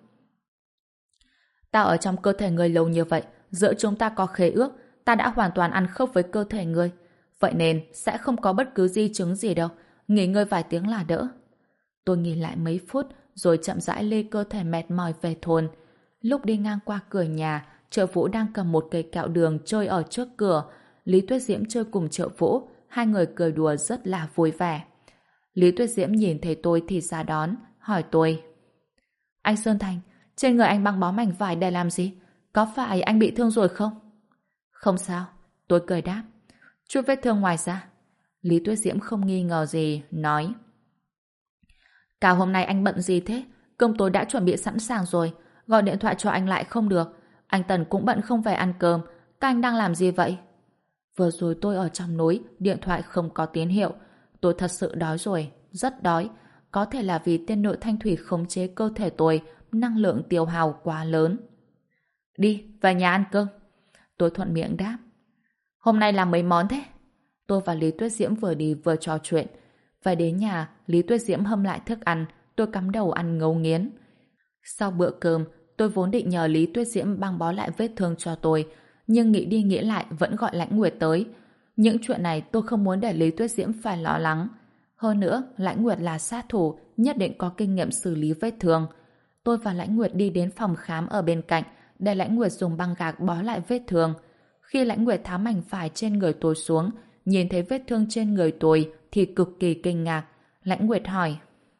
Ta ở trong cơ thể người lâu như vậy, giữa chúng ta có khế ước, ta đã hoàn toàn ăn khớp với cơ thể ngươi. Vậy nên sẽ không có bất cứ di chứng gì đâu, nghỉ ngơi vài tiếng là đỡ. Tôi nghỉ lại mấy phút rồi chậm rãi lê cơ thể mệt mỏi về thôn. Lúc đi ngang qua cửa nhà, Triệu Vũ đang cầm một cây kẹo đường chơi ở trước cửa. Lý Tuyết Diễm chơi cùng Triệu Vũ, hai người cười đùa rất là vui vẻ. Lý Tuyết Diễm nhìn thấy tôi thì ra đón, hỏi tôi: Anh Sơn Thành, trên người anh băng bó mảnh vải để làm gì? Có phải anh bị thương rồi không? Không sao, tôi cười đáp. Chút vết thương ngoài ra. Lý Tuyết Diễm không nghi ngờ gì, nói: Cả hôm nay anh bận gì thế? Cơm tối đã chuẩn bị sẵn sàng rồi. Gọi điện thoại cho anh lại không được. Anh Tần cũng bận không về ăn cơm. Các anh đang làm gì vậy? Vừa rồi tôi ở trong núi, điện thoại không có tín hiệu. Tôi thật sự đói rồi, rất đói. Có thể là vì tiên nữ thanh thủy khống chế cơ thể tôi, năng lượng tiêu hao quá lớn. Đi, về nhà ăn cơm. Tôi thuận miệng đáp. Hôm nay làm mấy món thế? Tôi và Lý Tuyết Diễm vừa đi vừa trò chuyện. Về đến nhà, Lý Tuyết Diễm hâm lại thức ăn, tôi cắm đầu ăn ngấu nghiến. Sau bữa cơm, tôi vốn định nhờ Lý Tuyết Diễm băng bó lại vết thương cho tôi, nhưng nghĩ đi nghĩ lại vẫn gọi Lãnh Nguyệt tới. Những chuyện này tôi không muốn để Lý Tuyết Diễm phải lo lắng. Hơn nữa, Lãnh Nguyệt là sát thủ, nhất định có kinh nghiệm xử lý vết thương. Tôi và Lãnh Nguyệt đi đến phòng khám ở bên cạnh, để Lãnh Nguyệt dùng băng gạc bó lại vết thương. Khi Lãnh Nguyệt tháo mảnh vải trên người tôi xuống, nhìn thấy vết thương trên người tôi thì cực kỳ kinh ngạc. Lãnh Nguyệt hỏi.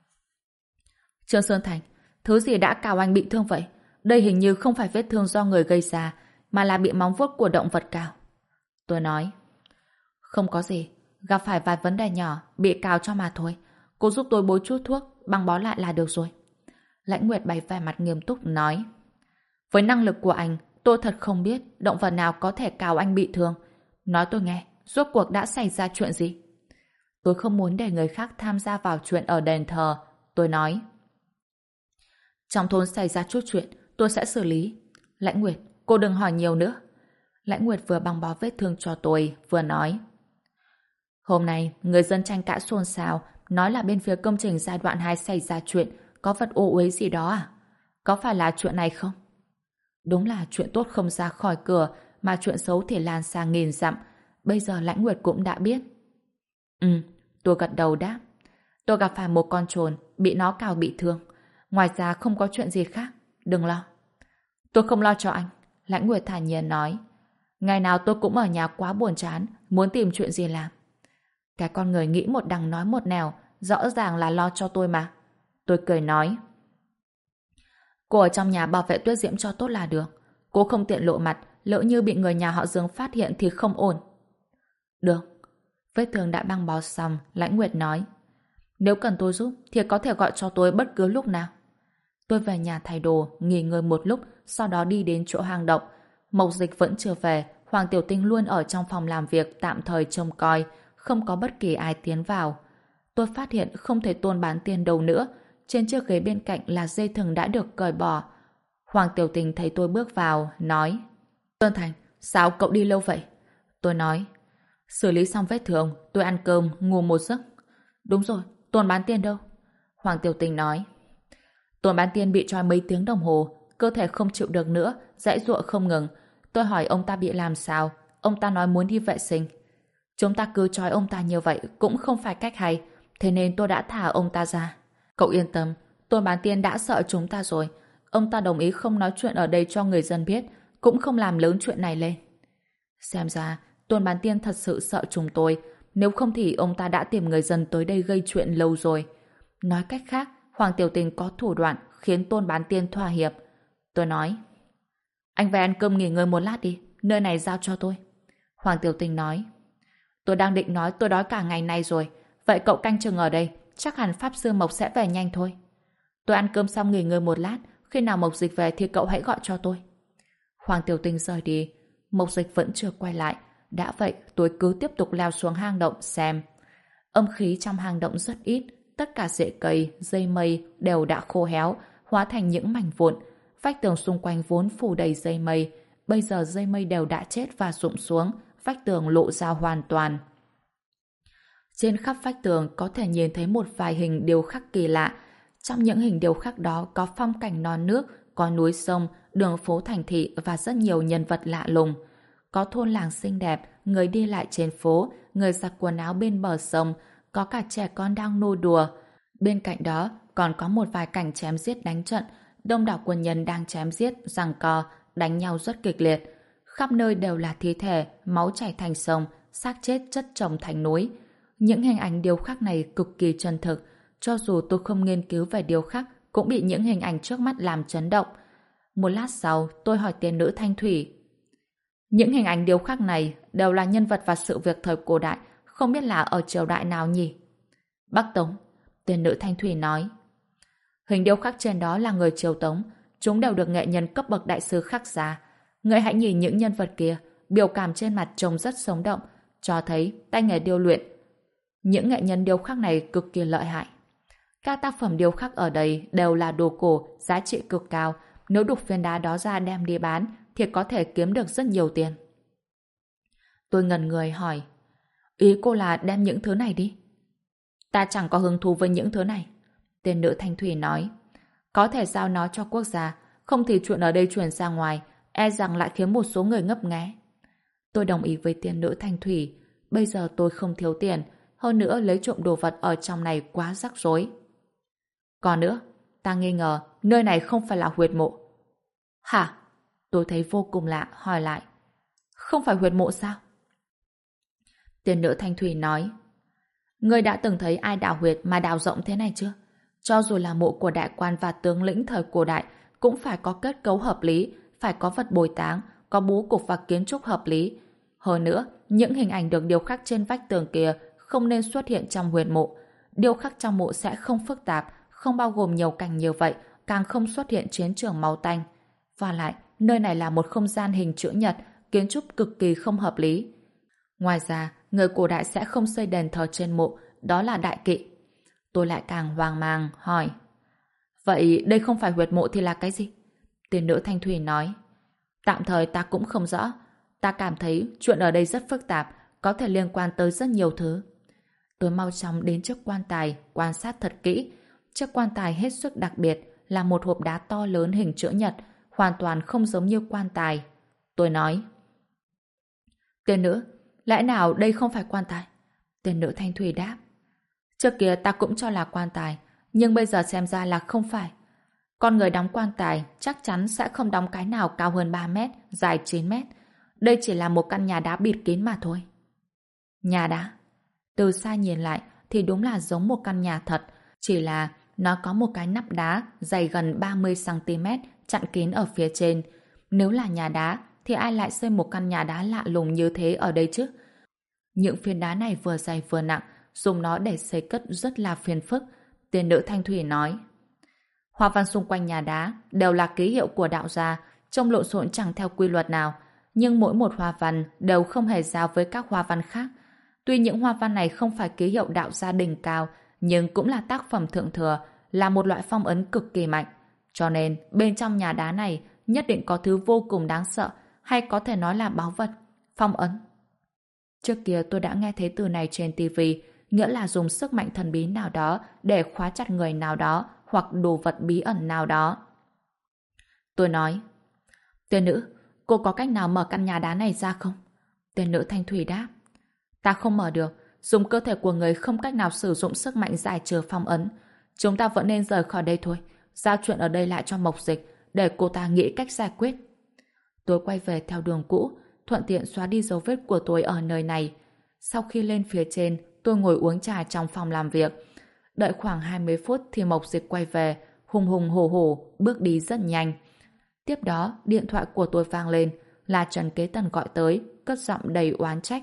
Trương Sơn Thành, thứ gì đã cào anh bị thương vậy? Đây hình như không phải vết thương do người gây ra, mà là bị móng vuốt của động vật cào. Tôi nói. Không có gì, gặp phải vài vấn đề nhỏ, bị cào cho mà thôi. Cô giúp tôi bôi chút thuốc, băng bó lại là được rồi. Lãnh Nguyệt bày vẻ mặt nghiêm túc nói. Với năng lực của anh, tôi thật không biết động vật nào có thể cào anh bị thương. Nói tôi nghe, rốt cuộc đã xảy ra chuyện gì? Tôi không muốn để người khác tham gia vào chuyện ở đền thờ. Tôi nói. Trong thôn xảy ra chút chuyện, tôi sẽ xử lý. Lãnh Nguyệt, cô đừng hỏi nhiều nữa. Lãnh Nguyệt vừa băng bó vết thương cho tôi, vừa nói. Hôm nay, người dân tranh cãi xôn xao, nói là bên phía công trình giai đoạn 2 xảy ra chuyện, có vật ô uế gì đó à? Có phải là chuyện này không? Đúng là chuyện tốt không ra khỏi cửa, mà chuyện xấu thì lan sang nghìn dặm. Bây giờ Lãnh Nguyệt cũng đã biết. Tôi gật đầu đáp. Tôi gặp phải một con trồn, bị nó cào bị thương. Ngoài ra không có chuyện gì khác, đừng lo. Tôi không lo cho anh, Lãnh Nguyệt thản nhiên nói. Ngày nào tôi cũng ở nhà quá buồn chán, muốn tìm chuyện gì làm. Cái con người nghĩ một đằng nói một nẻo, rõ ràng là lo cho tôi mà. Tôi cười nói. Cô ở trong nhà bảo vệ Tuyết Diễm cho tốt là được. Cô không tiện lộ mặt, lỡ như bị người nhà họ Dương phát hiện thì không ổn. Được. Vết thương đã băng bó xong, Lãnh Nguyệt nói. Nếu cần tôi giúp thì có thể gọi cho tôi bất cứ lúc nào. Tôi về nhà thay đồ, nghỉ ngơi một lúc, sau đó đi đến chỗ hang động. Mộc Dịch vẫn chưa về, Hoàng Tiểu Tinh luôn ở trong phòng làm việc tạm thời trông coi, không có bất kỳ ai tiến vào. Tôi phát hiện không thể Tôn Bán Tiên đâu nữa, trên chiếc ghế bên cạnh là dây thừng đã được cởi bỏ. Hoàng Tiểu Tinh thấy tôi bước vào, nói. Sơn Thành, sao cậu đi lâu vậy? Tôi nói. Xử lý xong vết thương, tôi ăn cơm, ngủ một giấc. Đúng rồi, Tôn Bán Tiên đâu? Hoàng Tiểu Tinh nói. Tôn Bán Tiên bị trói mấy tiếng đồng hồ, cơ thể không chịu được nữa, giãy giụa không ngừng. Tôi hỏi ông ta bị làm sao, ông ta nói muốn đi vệ sinh. Chúng ta cứ trói ông ta như vậy cũng không phải cách hay, thế nên tôi đã thả ông ta ra. Cậu yên tâm, Tôn Bán Tiên đã sợ chúng ta rồi. Ông ta đồng ý không nói chuyện ở đây cho người dân biết, cũng không làm lớn chuyện này lên. Xem ra, Tôn Bán Tiên thật sự sợ chúng tôi, nếu không thì ông ta đã tìm người dân tới đây gây chuyện lâu rồi. Nói cách khác, Hoàng Tiểu Tình có thủ đoạn khiến Tôn Bán Tiên thỏa hiệp. Tôi nói, anh về ăn cơm nghỉ ngơi một lát đi, nơi này giao cho tôi. Hoàng Tiểu Tình nói, tôi đang định nói tôi đói cả ngày nay rồi, vậy cậu canh chừng ở đây, chắc hẳn Pháp Sư Mộc sẽ về nhanh thôi. Tôi ăn cơm xong nghỉ ngơi một lát, khi nào Mộc Dịch về thì cậu hãy gọi cho tôi. Hoàng Tiểu Tình rời đi, Mộc Dịch vẫn chưa quay lại. Đã vậy, tôi cứ tiếp tục leo xuống hang động xem. Âm khí trong hang động rất ít, tất cả rễ cây, dây mây đều đã khô héo, hóa thành những mảnh vụn. Vách tường xung quanh vốn phủ đầy dây mây, bây giờ dây mây đều đã chết và rụng xuống, vách tường lộ ra hoàn toàn. Trên khắp vách tường có thể nhìn thấy một vài hình điêu khắc kỳ lạ. Trong những hình điêu khắc đó có phong cảnh non nước, có núi sông, đường phố thành thị và rất nhiều nhân vật lạ lùng. Có thôn làng xinh đẹp, người đi lại trên phố, người giặt quần áo bên bờ sông, có cả trẻ con đang nô đùa. Bên cạnh đó còn có một vài cảnh chém giết đánh trận, đông đảo quân nhân đang chém giết, giằng co, đánh nhau rất kịch liệt. Khắp nơi đều là thi thể, máu chảy thành sông, xác chết chất chồng thành núi. Những hình ảnh điêu khắc này cực kỳ chân thực, cho dù tôi không nghiên cứu về điêu khắc cũng bị những hình ảnh trước mắt làm chấn động. Một lát sau, tôi hỏi tiên nữ Thanh Thủy. Những hình ảnh điêu khắc này đều là nhân vật và sự việc thời cổ đại, không biết là ở triều đại nào nhỉ? Bắc Tống, tiên nữ Thanh Thủy nói. Hình điêu khắc trên đó là người Triều Tống, chúng đều được nghệ nhân cấp bậc đại sư khắc ra. Người hãy nhìn những nhân vật kia, biểu cảm trên mặt trông rất sống động, cho thấy tay nghề điêu luyện. Những nghệ nhân điêu khắc này cực kỳ lợi hại. Các tác phẩm điêu khắc ở đây đều là đồ cổ, giá trị cực cao. Nếu đục viên đá đó ra đem đi bán, thì có thể kiếm được rất nhiều tiền. Tôi ngần người hỏi, ý cô là đem những thứ này đi? Ta chẳng có hứng thú với những thứ này. Tên nữ thanh thủy nói, có thể giao nó cho quốc gia, không thì chuyện ở đây truyền ra ngoài, e rằng lại khiến một số người ngấp nghé. Tôi đồng ý với tiên nữ thanh thủy. Bây giờ tôi không thiếu tiền, hơn nữa lấy trộm đồ vật ở trong này quá rắc rối. Còn nữa, ta nghi ngờ nơi này không phải là huyệt mộ. Hả? Tôi thấy vô cùng lạ, hỏi lại. Không phải huyệt mộ sao? Tiên nữ thanh thủy nói, ngươi đã từng thấy ai đào huyệt mà đào rộng thế này chưa? Cho dù là mộ của đại quan và tướng lĩnh thời cổ đại cũng phải có kết cấu hợp lý, phải có vật bồi táng, có bố cục và kiến trúc hợp lý. Hơn nữa, những hình ảnh được điêu khắc trên vách tường kia không nên xuất hiện trong huyệt mộ. Điêu khắc trong mộ sẽ không phức tạp, không bao gồm nhiều cảnh như vậy, càng không xuất hiện chiến trường máu tanh. Và lại, nơi này là một không gian hình chữ nhật, kiến trúc cực kỳ không hợp lý. Ngoài ra, người cổ đại sẽ không xây đền thờ trên mộ, đó là đại kỵ. Tôi lại càng hoang mang, hỏi. Vậy đây không phải huyệt mộ thì là cái gì? Tiên nữ thanh thủy nói. Tạm thời ta cũng không rõ. Ta cảm thấy chuyện ở đây rất phức tạp, có thể liên quan tới rất nhiều thứ. Tôi mau chóng đến trước quan tài, quan sát thật kỹ. Chiếc quan tài hết sức đặc biệt, là một hộp đá to lớn hình chữ nhật, hoàn toàn không giống như quan tài. Tôi nói. Tiên nữ, lẽ nào đây không phải quan tài? Tiên nữ thanh thủy đáp. Trước kia ta cũng cho là quan tài, nhưng bây giờ xem ra là không phải. Con người đóng quan tài chắc chắn sẽ không đóng cái nào cao hơn 3 mét, dài 9 mét. Đây chỉ là một căn nhà đá bịt kín mà thôi. Nhà đá? Từ xa nhìn lại thì đúng là giống một căn nhà thật, chỉ là nó có một cái nắp đá dày gần 30 cm chặn kín ở phía trên. Nếu là nhà đá thì ai lại xây một căn nhà đá lạ lùng như thế ở đây chứ? Những phiến đá này vừa dày vừa nặng, dùng nó để xây cất rất là phiền phức. Tiên nữ thanh thủy nói. Hoa văn xung quanh nhà đá đều là ký hiệu của đạo gia, trông lộn xộn chẳng theo quy luật nào, nhưng mỗi một hoa văn đều không hề giao với các hoa văn khác. Tuy những hoa văn này không phải ký hiệu đạo gia đỉnh cao, nhưng cũng là tác phẩm thượng thừa, là một loại phong ấn cực kỳ mạnh. Cho nên, bên trong nhà đá này nhất định có thứ vô cùng đáng sợ, hay có thể nói là báu vật, phong ấn. Trước kia tôi đã nghe thấy từ này trên TV, nghĩa là dùng sức mạnh thần bí nào đó để khóa chặt người nào đó hoặc đồ vật bí ẩn nào đó. Tôi nói, tiên nữ, cô có cách nào mở căn nhà đá này ra không? Tiên nữ thanh thủy đáp, ta không mở được, dùng cơ thể của người không cách nào sử dụng sức mạnh giải trừ phong ấn. Chúng ta vẫn nên rời khỏi đây thôi, giao chuyện ở đây lại cho Mộc Dịch, để cô ta nghĩ cách giải quyết. Tôi quay về theo đường cũ, thuận tiện xóa đi dấu vết của tôi ở nơi này. Sau khi lên phía trên, tôi ngồi uống trà trong phòng làm việc. Đợi khoảng 20 phút thì Mộc Dịch quay về, hùng hùng hổ hổ, bước đi rất nhanh. Tiếp đó, điện thoại của tôi vang lên, là Trần Kế Tần gọi tới, cất giọng đầy oán trách.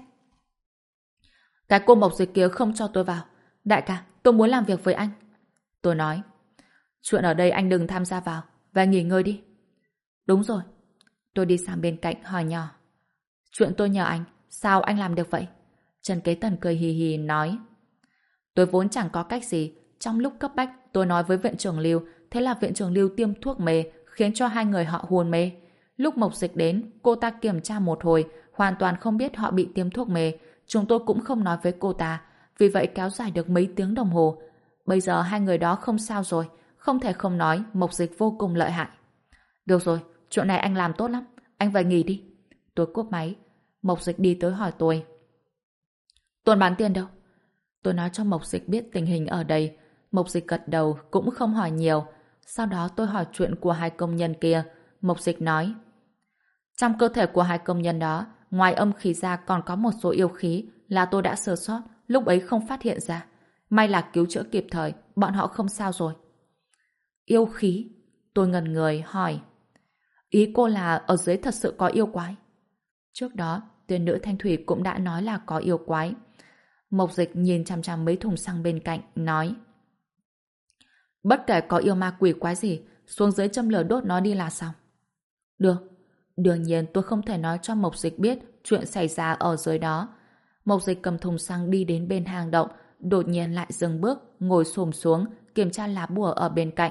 Cái cô Mộc Dịch kia không cho tôi vào. Đại ca, tôi muốn làm việc với anh. Tôi nói, chuyện ở đây anh đừng tham gia vào, về nghỉ ngơi đi. Đúng rồi. Tôi đi sang bên cạnh hỏi nhỏ. Chuyện tôi nhờ anh, sao anh làm được vậy? Trần Kế Tần cười hì hì nói. Tôi vốn chẳng có cách gì. Trong lúc cấp bách, tôi nói với viện trưởng Lưu, thế là viện trưởng Lưu tiêm thuốc mê, khiến cho hai người họ hôn mê. Lúc Mộc Dịch đến, cô ta kiểm tra một hồi, hoàn toàn không biết họ bị tiêm thuốc mê. Chúng tôi cũng không nói với cô ta, vì vậy kéo dài được mấy tiếng đồng hồ. Bây giờ hai người đó không sao rồi, không thể không nói Mộc Dịch vô cùng lợi hại. Được rồi, chuyện này anh làm tốt lắm, anh về nghỉ đi. Tôi cúp máy. Mộc Dịch đi tới hỏi tôi. Tuần bán tiền đâu? Tôi nói cho Mộc Dịch biết tình hình ở đây. Mộc Dịch gật đầu, cũng không hỏi nhiều. Sau đó tôi hỏi chuyện của hai công nhân kia. Mộc Dịch nói, trong cơ thể của hai công nhân đó, ngoài âm khí ra còn có một số yêu khí là tôi đã sơ sót, lúc ấy không phát hiện ra. May là cứu chữa kịp thời, bọn họ không sao rồi. Yêu khí? Tôi ngần người hỏi. Ý cô là ở dưới thật sự có yêu quái? Trước đó, tiên nữ Thanh Thủy cũng đã nói là có yêu quái. Mộc Dịch nhìn chằm chằm mấy thùng xăng bên cạnh, nói. Bất kể có yêu ma quỷ quái gì, xuống dưới châm lửa đốt nó đi là xong. Được. Đương nhiên tôi không thể nói cho Mộc Dịch biết chuyện xảy ra ở dưới đó. Mộc Dịch cầm thùng xăng đi đến bên hang động, đột nhiên lại dừng bước, ngồi xổm xuống, kiểm tra lá bùa ở bên cạnh.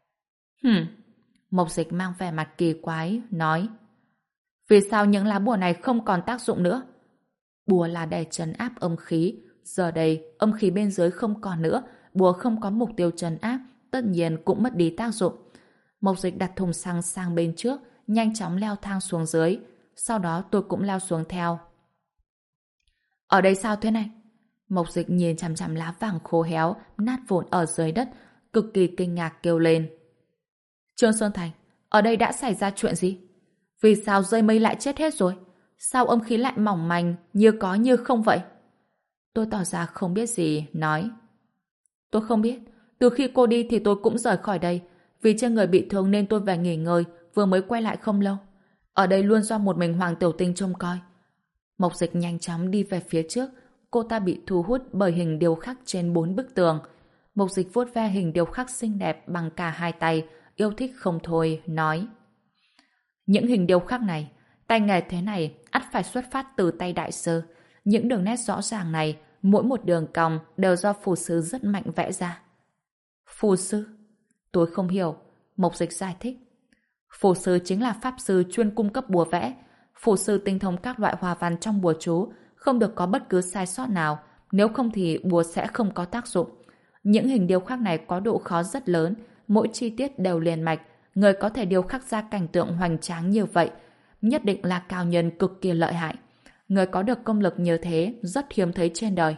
Mộc Dịch mang vẻ mặt kỳ quái, nói: vì sao những lá bùa này không còn tác dụng nữa? Bùa là để trấn áp âm khí. Giờ đây, âm khí bên dưới không còn nữa, bùa không có mục tiêu trấn áp, tất nhiên cũng mất đi tác dụng. Mộc Dịch đặt thùng xăng sang bên trước, nhanh chóng leo thang xuống dưới. Sau đó tôi cũng leo xuống theo. Ở đây sao thế này? Mộc Dịch nhìn chằm chằm lá vàng khô héo, nát vụn ở dưới đất, cực kỳ kinh ngạc kêu lên. Trương Sơn Thành, ở đây đã xảy ra chuyện gì? Vì sao dây mây lại chết hết rồi? Sao âm khí lại mỏng manh, như có như không vậy? Tôi tỏ ra không biết gì, nói. Tôi không biết. Từ khi cô đi thì tôi cũng rời khỏi đây. Vì trên người bị thương nên tôi về nghỉ ngơi, vừa mới quay lại không lâu. Ở đây luôn do một mình Hoàng Tiểu Tinh trông coi. Mộc Dịch nhanh chóng đi về phía trước. Cô ta bị thu hút bởi hình điêu khắc trên 4 bức tường. Mộc Dịch vuốt ve hình điêu khắc xinh đẹp bằng cả hai tay, yêu thích không thôi, nói. Những hình điêu khắc này, tay nghề thế này ắt phải xuất phát từ tay đại sư. Những đường nét rõ ràng này, mỗi một đường cong đều do phù sư rất mạnh vẽ ra. Phù sư? Tôi không hiểu. Mộc Dịch giải thích. Phù sư chính là pháp sư chuyên cung cấp bùa vẽ. Phù sư tinh thông các loại hoa văn trong bùa chú, không được có bất cứ sai sót nào, nếu không thì bùa sẽ không có tác dụng. Những hình điêu khắc này có độ khó rất lớn, mỗi chi tiết đều liền mạch. Người có thể điêu khắc ra cảnh tượng hoành tráng như vậy, nhất định là cao nhân cực kỳ lợi hại. Người có được công lực như thế rất hiếm thấy trên đời.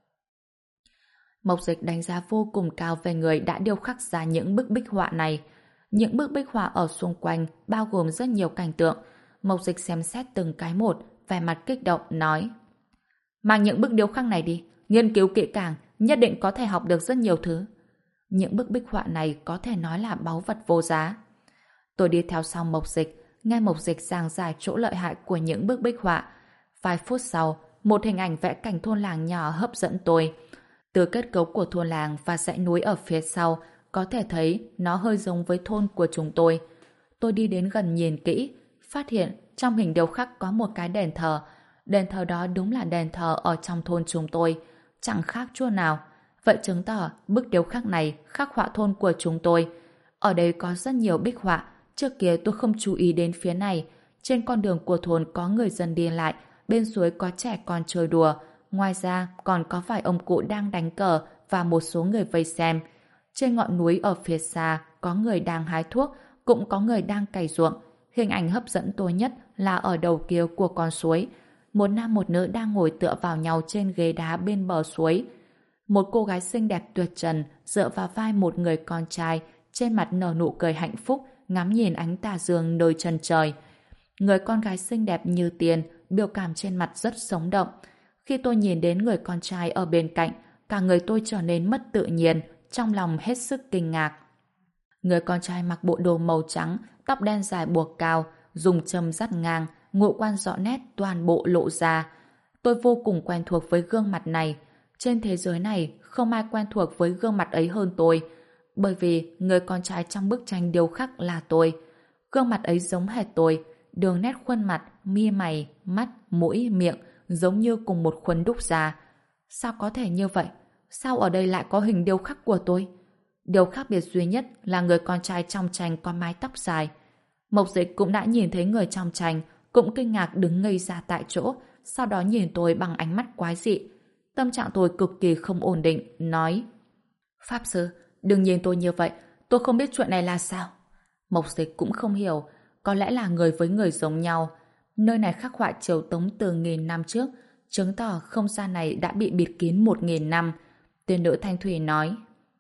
Mộc Dịch đánh giá vô cùng cao về người đã điêu khắc ra những bức bích họa này. Những bức bích họa ở xung quanh bao gồm rất nhiều cảnh tượng. Mộc Dịch xem xét từng cái một, vẻ mặt kích động, nói. Mang những bức điêu khắc này đi, nghiên cứu kỹ càng, nhất định có thể học được rất nhiều thứ. Những bức bích họa này có thể nói là báu vật vô giá. Tôi đi theo sau Mộc Dịch, nghe Mộc Dịch giảng giải chỗ lợi hại của những bức bích họa. Vài phút sau, một hình ảnh vẽ cảnh thôn làng nhỏ hấp dẫn tôi. Từ kết cấu của thôn làng và dãy núi ở phía sau, có thể thấy nó hơi giống với thôn của chúng tôi. Tôi đi đến gần nhìn kỹ, phát hiện trong hình điêu khắc có một cái đền thờ. Đền thờ đó đúng là đền thờ ở trong thôn chúng tôi, chẳng khác chút nào. Vậy chứng tỏ bức điêu khắc này khắc họa thôn của chúng tôi. Ở đây có rất nhiều bích họa. Trước kia tôi không chú ý đến phía này. Trên con đường của thôn có người dân đi lại, bên suối có trẻ con chơi đùa. Ngoài ra còn có vài ông cụ đang đánh cờ và một số người vây xem. Trên ngọn núi ở phía xa có người đang hái thuốc, cũng có người đang cày ruộng. Hình ảnh hấp dẫn tôi nhất là ở đầu kia của con suối. Một nam một nữ đang ngồi tựa vào nhau trên ghế đá bên bờ suối. Một cô gái xinh đẹp tuyệt trần dựa vào vai một người con trai, trên mặt nở nụ cười hạnh phúc, ngắm nhìn ánh tà dương nơi chân trời. Người con gái xinh đẹp như tiền, biểu cảm trên mặt rất sống động. Khi tôi nhìn đến người con trai ở bên cạnh, cả người tôi trở nên mất tự nhiên, trong lòng hết sức kinh ngạc. Người con trai mặc bộ đồ màu trắng, tóc đen dài buộc cao, dùng châm dắt ngang, ngũ quan rõ nét toàn bộ lộ ra. Tôi vô cùng quen thuộc với gương mặt này. Trên thế giới này không ai quen thuộc với gương mặt ấy hơn tôi, bởi vì người con trai trong bức tranh điêu khắc là tôi. Gương mặt ấy giống hệt tôi, đường nét khuôn mặt, mi mày, mắt, mũi, miệng giống như cùng một khuôn đúc ra. Sao có thể như vậy? Sao ở đây lại có hình điêu khắc của tôi? Điều khác biệt duy nhất là người con trai trong tranh có mái tóc dài. Mộc Dịch cũng đã nhìn thấy người trong tranh, cũng kinh ngạc đứng ngây ra tại chỗ, sau đó nhìn tôi bằng ánh mắt quái dị. Tâm trạng tôi cực kỳ không ổn định, nói: Pháp sư, đừng nhìn tôi như vậy, tôi không biết chuyện này là sao. Mộc Dịch cũng không hiểu, có lẽ là người với người giống nhau. Nơi này khắc họa triều Tống từ 1000 năm trước, chứng tỏ không gian này đã bị bịt kín 1000 năm. Tiên nữ Thanh Thủy nói: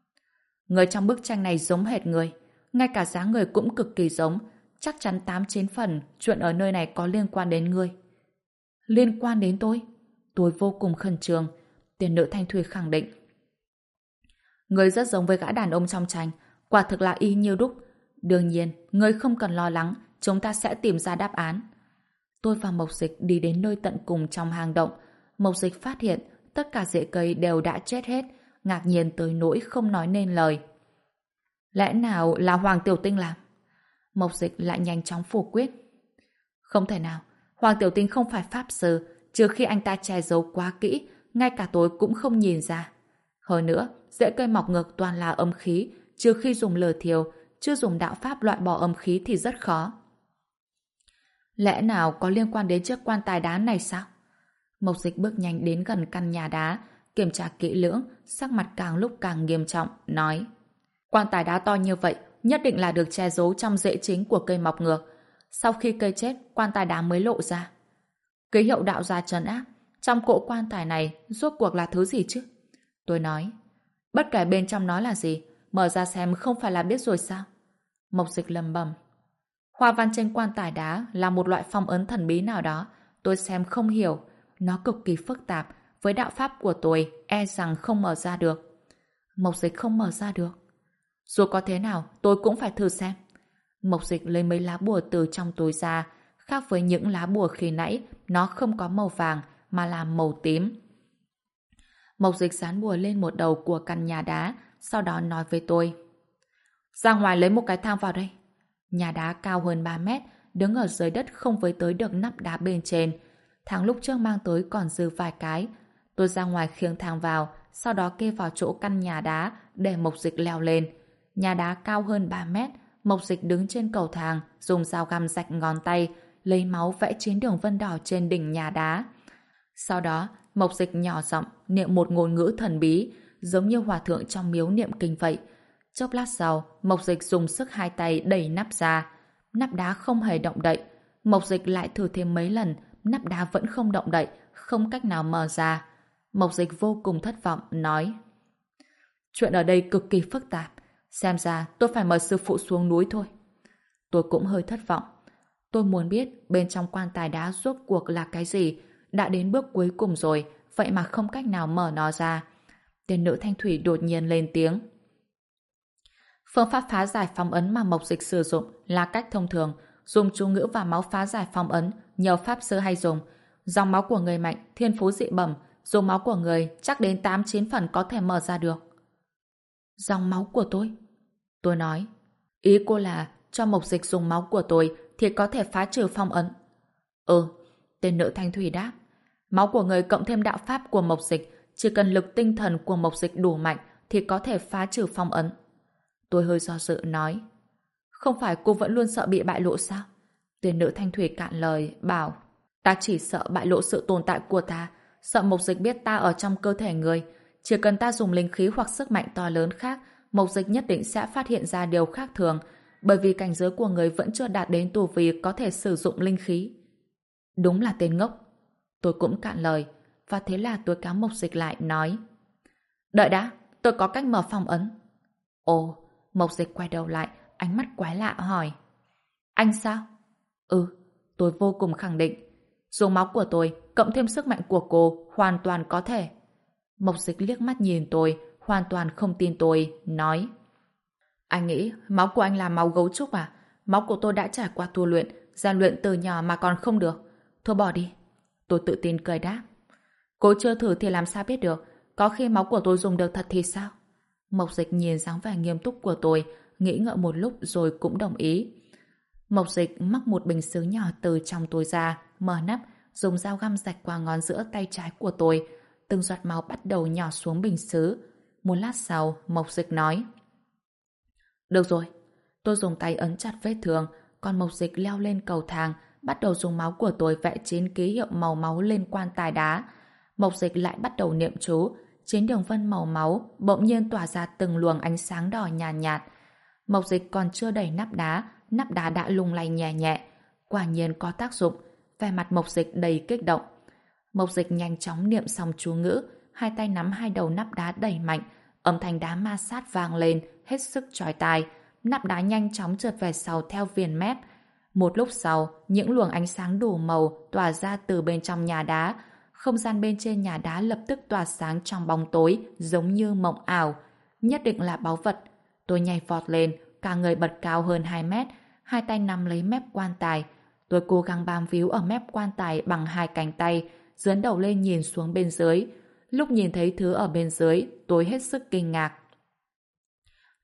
Người trong bức tranh này giống hệt người, ngay cả dáng người cũng cực kỳ giống, chắc chắn 8-9 phần chuyện ở nơi này có liên quan đến ngươi. Liên quan đến tôi? Tôi vô cùng khẩn trương. Tiên nữ Thanh Thủy khẳng định: Ngươi rất giống với gã đàn ông trong tranh, quả thực là y như đúc. Đương nhiên, ngươi không cần lo lắng, chúng ta sẽ tìm ra đáp án. Tôi và Mộc Dịch đi đến nơi tận cùng trong hang động. Mộc Dịch phát hiện tất cả rễ cây đều đã chết hết, ngạc nhiên tới nỗi không nói nên lời. Lẽ nào là Hoàng Tiểu Tinh làm? Mộc Dịch lại nhanh chóng phủ quyết. Không thể nào, Hoàng Tiểu Tinh không phải pháp sư, trừ khi anh ta che giấu quá kỹ, ngay cả tôi cũng không nhìn ra. Hơn nữa, rễ cây mọc ngược toàn là âm khí, trừ khi dùng lửa thiêu, chưa dùng đạo pháp loại bỏ âm khí thì rất khó. Lẽ nào có liên quan đến chiếc quan tài đá này sao? Mộc Dịch bước nhanh đến gần căn nhà đá, kiểm tra kỹ lưỡng, sắc mặt càng lúc càng nghiêm trọng, nói: quan tài đá to như vậy, nhất định là được che giấu trong rễ chính của cây mọc ngược. Sau khi cây chết, quan tài đá mới lộ ra. Ký hiệu đạo gia trấn áp, trong cỗ quan tài này rốt cuộc là thứ gì chứ? Tôi nói: bất kể bên trong nó là gì, mở ra xem không phải là biết rồi sao? Mộc Dịch lẩm bẩm: hoa văn trên quan tài đá là một loại phong ấn thần bí nào đó, tôi xem không hiểu, nó cực kỳ phức tạp, với đạo pháp của tôi e rằng không mở ra được. Mộc Dịch không mở ra được. Dù có thế nào, tôi cũng phải thử xem. Mộc Dịch lấy mấy lá bùa từ trong túi ra, khác với những lá bùa khi nãy, nó không có màu vàng mà là màu tím. Mộc Dịch dán bùa lên một đầu của căn nhà đá, sau đó nói với tôi: ra ngoài lấy một cái thang vào đây. Nhà đá cao hơn 3 mét, đứng ở dưới đất không với tới được nắp đá bên trên. Thang lúc trước mang tới còn dư vài cái. Tôi ra ngoài khiêng thang vào, sau đó kê vào chỗ căn nhà đá để Mộc Dịch leo lên. Nhà đá cao hơn 3 mét, Mộc Dịch đứng trên cầu thang, dùng dao găm rạch ngón tay, lấy máu vẽ 9 đường vân đỏ trên đỉnh nhà đá. Sau đó, Mộc Dịch nhỏ giọng niệm một ngôn ngữ thần bí, giống như hòa thượng trong miếu niệm kinh vậy. Chốc lát sau, Mộc Dịch dùng sức hai tay đẩy nắp ra. Nắp đá không hề động đậy. Mộc Dịch lại thử thêm mấy lần, nắp đá vẫn không động đậy, không cách nào mở ra. Mộc Dịch vô cùng thất vọng, nói: chuyện ở đây cực kỳ phức tạp. Xem ra tôi phải mời sư phụ xuống núi thôi. Tôi cũng hơi thất vọng. Tôi muốn biết bên trong quan tài đá rốt cuộc là cái gì. Đã đến bước cuối cùng rồi, vậy mà không cách nào mở nó ra. Tên nữ thanh thủy đột nhiên lên tiếng: phương pháp phá giải phong ấn mà Mộc Dịch sử dụng là cách thông thường, dùng chú ngữ và máu phá giải phong ấn, nhiều pháp sư hay dùng. Dòng máu của người mạnh, thiên phú dị bẩm, dùng máu của người chắc đến 8-9 phần có thể mở ra được. Dòng máu của tôi? Tôi nói: ý cô là cho Mộc Dịch dùng máu của tôi thì có thể phá trừ phong ấn. Ừ, tên nữ thanh thủy đáp. Máu của người cộng thêm đạo pháp của Mộc Dịch, chỉ cần lực tinh thần của Mộc Dịch đủ mạnh thì có thể phá trừ phong ấn. Tôi hơi do dự nói: không phải cô vẫn luôn sợ bị bại lộ sao? Tên nữ thanh thủy cạn lời, bảo: ta chỉ sợ bại lộ sự tồn tại của ta, sợ Mộc Dịch biết ta ở trong cơ thể người. Chỉ cần ta dùng linh khí hoặc sức mạnh to lớn khác, Mộc Dịch nhất định sẽ phát hiện ra điều khác thường, bởi vì cảnh giới của người vẫn chưa đạt đến tu vi có thể sử dụng linh khí. Đúng là tên ngốc. Tôi cũng cạn lời, và thế là tôi kéo Mộc Dịch lại, nói: đợi đã, tôi có cách mở phong ấn. Ồ, Mộc Dịch quay đầu lại, ánh mắt quái lạ hỏi: anh sao? Ừ, tôi vô cùng khẳng định. Dùng máu của tôi, cộng thêm sức mạnh của cô, hoàn toàn có thể. Mộc Dịch liếc mắt nhìn tôi, hoàn toàn không tin tôi, nói: anh nghĩ máu của anh là máu gấu trúc à? Máu của tôi đã trải qua tu luyện, rèn luyện từ nhỏ mà còn không được. Thôi bỏ đi. Tôi tự tin cười đáp. Cô chưa thử thì làm sao biết được, có khi máu của tôi dùng được thật thì sao? Mộc Dịch nhìn dáng vẻ nghiêm túc của tôi, nghĩ ngợi một lúc rồi cũng đồng ý. Mộc Dịch móc một bình sứ nhỏ từ trong túi ra, mở nắp, dùng dao găm rạch qua ngón giữa tay trái của tôi. Từng giọt máu bắt đầu nhỏ xuống bình sứ. Một lát sau, Mộc Dịch nói: được rồi. Tôi dùng tay ấn chặt vết thương, còn Mộc Dịch leo lên cầu thang, bắt đầu dùng máu của tôi vẽ 9 ký hiệu màu máu lên quan tài đá. Mộc Dịch lại bắt đầu niệm chú, 9 đường vân màu máu bỗng nhiên tỏa ra từng luồng ánh sáng đỏ nhàn nhạt. Mộc Dịch còn chưa đẩy nắp đá đã lung lay nhẹ nhẹ. Quả nhiên có tác dụng, vẻ mặt Mộc Dịch đầy kích động. Mộc Dịch nhanh chóng niệm xong chú ngữ, hai tay nắm hai đầu nắp đá đẩy mạnh, âm thanh đá ma sát vang lên, hết sức chói tai. Nắp đá nhanh chóng trượt về sau theo viền mép. Một lúc sau, những luồng ánh sáng đủ màu tỏa ra từ bên trong nhà đá. Không gian bên trên nhà đá lập tức tỏa sáng trong bóng tối, giống như mộng ảo. Nhất định là báu vật. Tôi nhảy vọt lên, cả người bật cao hơn 2 mét, hai tay nắm lấy mép quan tài. Tôi cố gắng bám víu ở mép quan tài bằng hai cánh tay, dướn đầu lên nhìn xuống bên dưới. Lúc nhìn thấy thứ ở bên dưới, tôi hết sức kinh ngạc.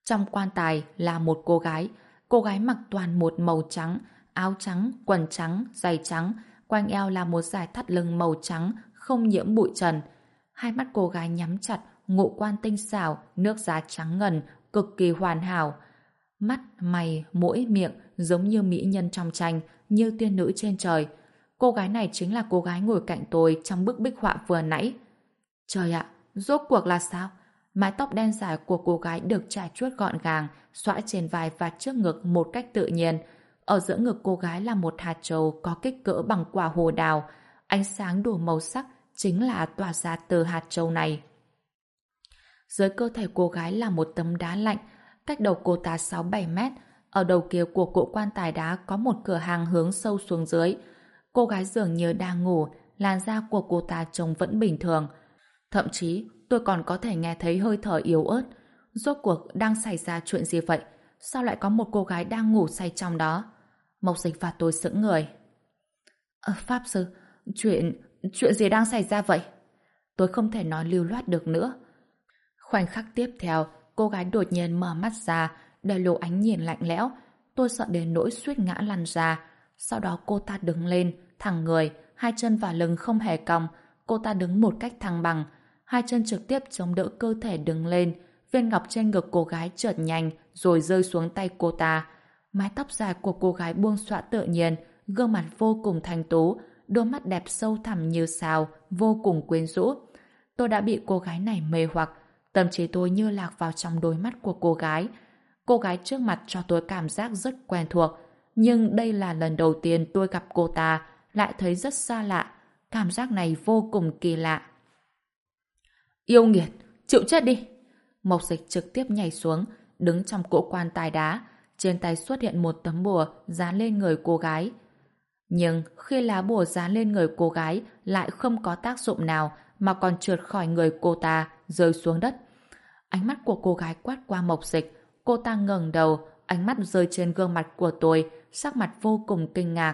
Trong quan tài là một cô gái mặc toàn một màu trắng, áo trắng, quần trắng, giày trắng, quanh eo là một dải thắt lưng màu trắng, không nhiễm bụi trần. Hai mắt cô gái nhắm chặt, ngũ quan tinh xảo, nước da trắng ngần, cực kỳ hoàn hảo. Mắt, mày, mũi, miệng giống như mỹ nhân trong tranh, như tiên nữ trên trời. Cô gái này chính là cô gái ngồi cạnh tôi trong bức bích họa vừa nãy. Trời ạ, rốt cuộc là sao? Mái tóc đen dài của cô gái được trải chuốt gọn gàng, xõa trên vai và trước ngực một cách tự nhiên. Ở giữa ngực cô gái là một hạt trầu có kích cỡ bằng quả hồ đào. Ánh sáng đủ màu sắc chính là tỏa ra từ hạt trầu này. Dưới cơ thể cô gái là một tấm đá lạnh, cách đầu cô ta 6-7 mét. Ở đầu kia của cỗ quan tài đá có một cửa hàng hướng sâu xuống dưới. Cô gái dường như đang ngủ, làn da của cô ta trông vẫn bình thường. Thậm chí, tôi còn có thể nghe thấy hơi thở yếu ớt. Rốt cuộc đang xảy ra chuyện gì vậy? Sao lại có một cô gái đang ngủ say trong đó? Mộc Dịch và tôi sững người. Pháp sư, chuyện gì đang xảy ra vậy? Tôi không thể nói lưu loát được nữa. Khoảnh khắc tiếp theo, cô gái đột nhiên mở mắt ra, để lộ ánh nhìn lạnh lẽo. Tôi sợ đến nỗi suýt ngã lăn ra. Sau đó cô ta đứng lên, thẳng người, hai chân và lưng không hề cong. Cô ta đứng một cách thăng bằng, hai chân trực tiếp chống đỡ cơ thể đứng lên. Viên ngọc trên ngực cô gái trượt nhanh rồi rơi xuống tay cô ta. Mái tóc dài của cô gái buông xõa tự nhiên, gương mặt vô cùng thanh tú, đôi mắt đẹp sâu thẳm như sao, vô cùng quyến rũ. Tôi đã bị cô gái này mê hoặc, tâm trí tôi như lạc vào trong đôi mắt của cô gái. Cô gái trước mặt cho tôi cảm giác rất quen thuộc, nhưng đây là lần đầu tiên tôi gặp cô ta, lại thấy rất xa lạ. Cảm giác này vô cùng kỳ lạ. Yêu nghiệt, chịu chết đi! Mộc Dịch trực tiếp nhảy xuống, đứng trong cỗ quan tài đá, trên tay xuất hiện một tấm bùa dán lên người cô gái. Nhưng khi lá bùa dán lên người cô gái lại không có tác dụng nào mà còn trượt khỏi người cô ta, rơi xuống đất. Ánh mắt của cô gái quát qua Mộc Dịch, cô ta ngẩng đầu, ánh mắt rơi trên gương mặt của tôi, sắc mặt vô cùng kinh ngạc.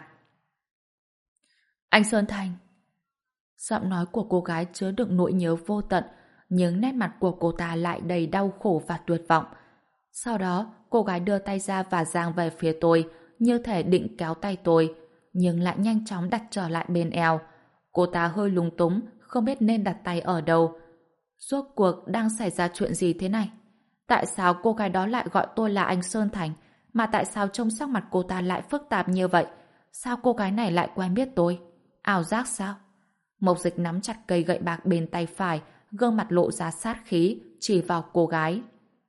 Anh Sơn Thành! Giọng nói của cô gái chứa đựng nỗi nhớ vô tận, nhưng nét mặt của cô ta lại đầy đau khổ và tuyệt vọng. Sau đó, cô gái đưa tay ra và giang về phía tôi, như thể định kéo tay tôi, nhưng lại nhanh chóng đặt trở lại bên eo. Cô ta hơi lúng túng, không biết nên đặt tay ở đâu. Rốt cuộc đang xảy ra chuyện gì thế này? Tại sao cô gái đó lại gọi tôi là anh Sơn Thành, mà tại sao trông sắc mặt cô ta lại phức tạp như vậy? Sao cô gái này lại quen biết tôi? Ảo giác sao? Mộc Dịch nắm chặt cây gậy bạc bên tay phải, gương mặt lộ ra sát khí, chỉ vào cô gái.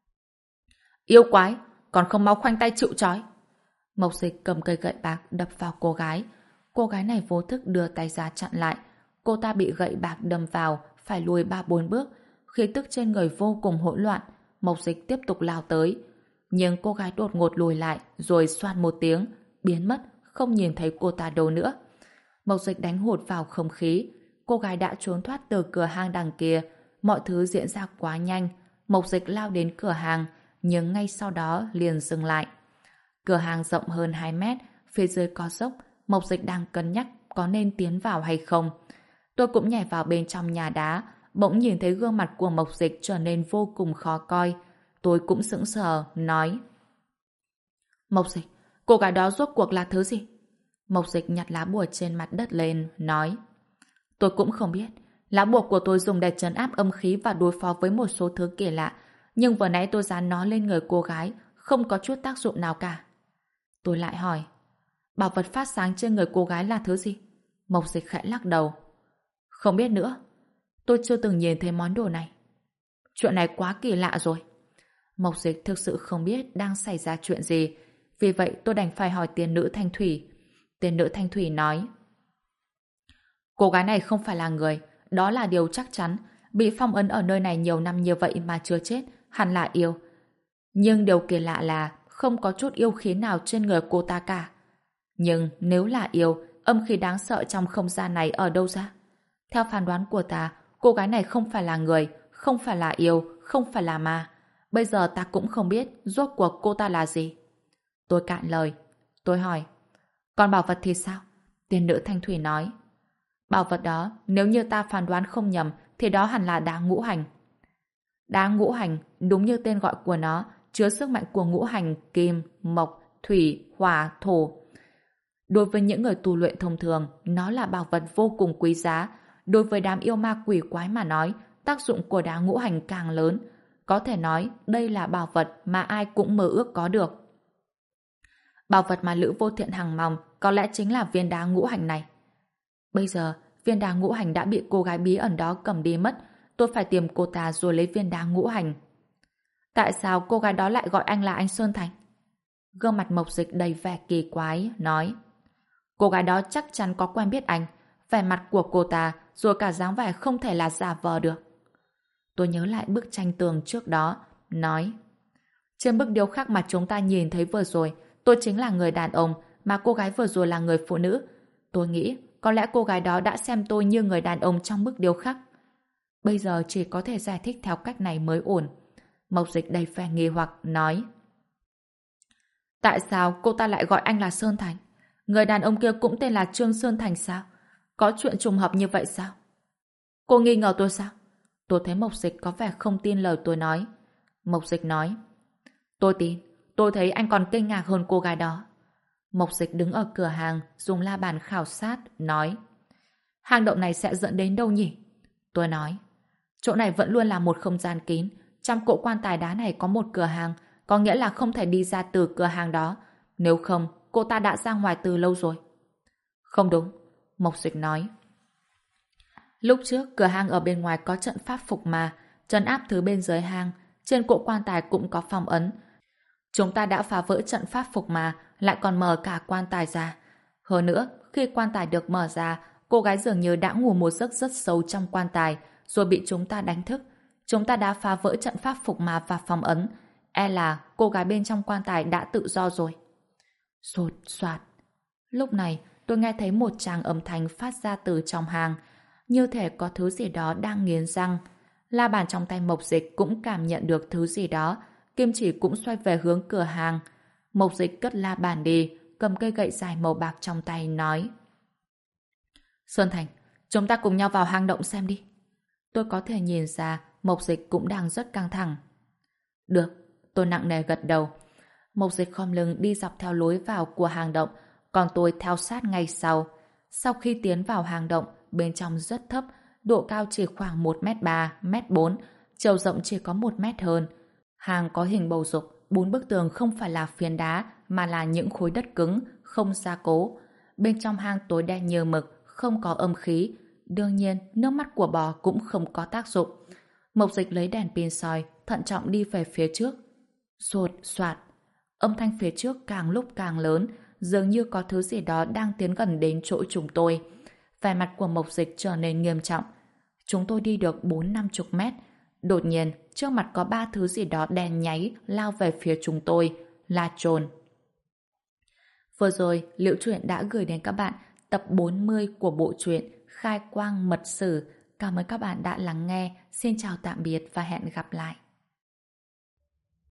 Yêu quái, còn không mau khoanh tay chịu trói. Mộc Dịch cầm cây gậy bạc đập vào cô gái. Cô gái này vô thức đưa tay ra chặn lại. Cô ta bị gậy bạc đâm vào, phải lùi 3-4 bước. Khí tức trên người vô cùng hỗn loạn. Mộc Dịch tiếp tục lao tới. Nhưng cô gái đột ngột lùi lại, rồi xoan một tiếng, biến mất, không nhìn thấy cô ta đâu nữa. Mộc Dịch đánh hụt vào không khí. Cô gái đã trốn thoát từ cửa hàng đằng kia. Mọi thứ diễn ra quá nhanh. Mộc Dịch lao đến cửa hàng, nhưng ngay sau đó liền dừng lại. Cửa hàng rộng hơn 2 mét, phía dưới có dốc. Mộc Dịch đang cân nhắc có nên tiến vào hay không. Tôi cũng nhảy vào bên trong nhà đá, bỗng nhìn thấy gương mặt của Mộc Dịch trở nên vô cùng khó coi. Tôi cũng sững sờ, nói: Mộc Dịch, cô gái đó rốt cuộc là thứ gì? Mộc Dịch nhặt lá bùa trên mặt đất lên, nói: Tôi cũng không biết. Lá bùa của tôi dùng để trấn áp âm khí và đối phó với một số thứ kỳ lạ, nhưng vừa nãy tôi dán nó lên người cô gái, không có chút tác dụng nào cả. Tôi lại hỏi: Bảo vật phát sáng trên người cô gái là thứ gì? Mộc Dịch khẽ lắc đầu: Không biết nữa. Tôi chưa từng nhìn thấy món đồ này. Chuyện này quá kỳ lạ rồi. Mộc Dịch thực sự không biết đang xảy ra chuyện gì. Vì vậy tôi đành phải hỏi tiên nữ Thanh Thủy. Tiên nữ Thanh Thủy nói: Cô gái này không phải là người, đó là điều chắc chắn. Bị phong ấn ở nơi này nhiều năm như vậy mà chưa chết, hẳn là yêu. Nhưng điều kỳ lạ là không có chút yêu khí nào trên người cô ta cả. Nhưng nếu là yêu, âm khí đáng sợ trong không gian này ở đâu ra? Theo phán đoán của ta, cô gái này không phải là người, không phải là yêu, không phải là ma. Bây giờ ta cũng không biết rốt cuộc cô ta là gì. Tôi cạn lời. Tôi hỏi: Còn bảo vật thì sao? Tiên nữ Thanh Thủy nói: Bảo vật đó, nếu như ta phán đoán không nhầm, thì đó hẳn là đá ngũ hành. Đá ngũ hành, đúng như tên gọi của nó, chứa sức mạnh của ngũ hành kim, mộc, thủy, hỏa, thổ. Đối với những người tu luyện thông thường, nó là bảo vật vô cùng quý giá. Đối với đám yêu ma quỷ quái mà nói, tác dụng của đá ngũ hành càng lớn. Có thể nói, đây là bảo vật mà ai cũng mơ ước có được. Bảo vật mà Lữ Vô Thiện hằng mong có lẽ chính là viên đá ngũ hành này. Bây giờ, viên đá ngũ hành đã bị cô gái bí ẩn đó cầm đi mất. Tôi phải tìm cô ta rồi lấy viên đá ngũ hành. Tại sao cô gái đó lại gọi anh là anh Sơn Thành? Gương mặt Mộc Dịch đầy vẻ kỳ quái, nói: cô gái đó chắc chắn có quen biết anh. Vẻ mặt của cô ta, rồi cả dáng vẻ không thể là giả vờ được. Tôi nhớ lại bức tranh tường trước đó, nói: trên bức điêu khắc mà chúng ta nhìn thấy vừa rồi, tôi chính là người đàn ông, mà cô gái vừa rồi là người phụ nữ. Tôi nghĩ có lẽ cô gái đó đã xem tôi như người đàn ông trong bức điêu khắc. Bây giờ chỉ có thể giải thích theo cách này mới ổn. Mộc Dịch đầy vẻ nghi hoặc, nói: tại sao cô ta lại gọi anh là Sơn Thành? Người đàn ông kia cũng tên là Trương Sơn Thành sao? Có chuyện trùng hợp như vậy sao? Cô nghi ngờ tôi sao? Tôi thấy Mộc Dịch có vẻ không tin lời tôi nói. Mộc Dịch nói: tôi tin. Tôi thấy anh còn kinh ngạc hơn cô gái đó. Mộc Dịch đứng ở cửa hàng, dùng la bàn khảo sát, nói: hang động này sẽ dẫn đến đâu nhỉ? Tôi nói: chỗ này vẫn luôn là một không gian kín. Trong cỗ quan tài đá này có một cửa hàng, có nghĩa là không thể đi ra từ cửa hàng đó. Nếu không, cô ta đã ra ngoài từ lâu rồi. Không đúng, Mộc Dịch nói. Lúc trước, cửa hàng ở bên ngoài có trận pháp phục ma, trấn áp thứ bên dưới hang. Trên cỗ quan tài cũng có phong ấn. Chúng ta đã phá vỡ trận pháp phục ma, lại còn mở cả quan tài ra. Hơn nữa, khi quan tài được mở ra, cô gái dường như đã ngủ một giấc rất sâu trong quan tài, rồi bị chúng ta đánh thức. Chúng ta đã phá vỡ trận pháp phục ma và phong ấn. E là cô gái bên trong quan tài đã tự do rồi. Sột soạt. Lúc này, tôi nghe thấy một tràng âm thanh phát ra từ trong hang, như thể có thứ gì đó đang nghiến răng. La bàn trong tay Mộc Dịch cũng cảm nhận được thứ gì đó. Kim chỉ cũng xoay về hướng cửa hàng. Mộc Dịch cất la bàn đi, cầm cây gậy dài màu bạc trong tay, nói: Sơn Thành, chúng ta cùng nhau vào hang động xem đi. Tôi có thể nhìn ra Mộc Dịch cũng đang rất căng thẳng. Được, tôi nặng nề gật đầu. Mộc Dịch khom lưng đi dọc theo lối vào của hang động, còn tôi theo sát ngay sau. Sau khi tiến vào hang động, bên trong rất thấp, độ cao chỉ khoảng 1m3, 1m4, chiều rộng chỉ có 1m hơn. Hang có hình bầu dục, 4 bức tường không phải là phiến đá, mà là những khối đất cứng, không gia cố. Bên trong hang tối đen như mực, không có âm khí. Đương nhiên, nước mắt của bò cũng không có tác dụng. Mộc Dịch lấy đèn pin soi, thận trọng đi về phía trước. Sột soạt. Âm thanh phía trước càng lúc càng lớn, dường như có thứ gì đó đang tiến gần đến chỗ chúng tôi. Vẻ mặt của Mộc Dịch trở nên nghiêm trọng. Chúng tôi đi được 4-50 mét. Đột nhiên, trước mặt có 3 thứ gì đó đen nháy lao về phía chúng tôi, là trồn. Vừa rồi, Liễu Truyện đã gửi đến các bạn tập 40 của bộ truyện Khai Quang Mật Sử. Cảm ơn các bạn đã lắng nghe. Xin chào tạm biệt và hẹn gặp lại.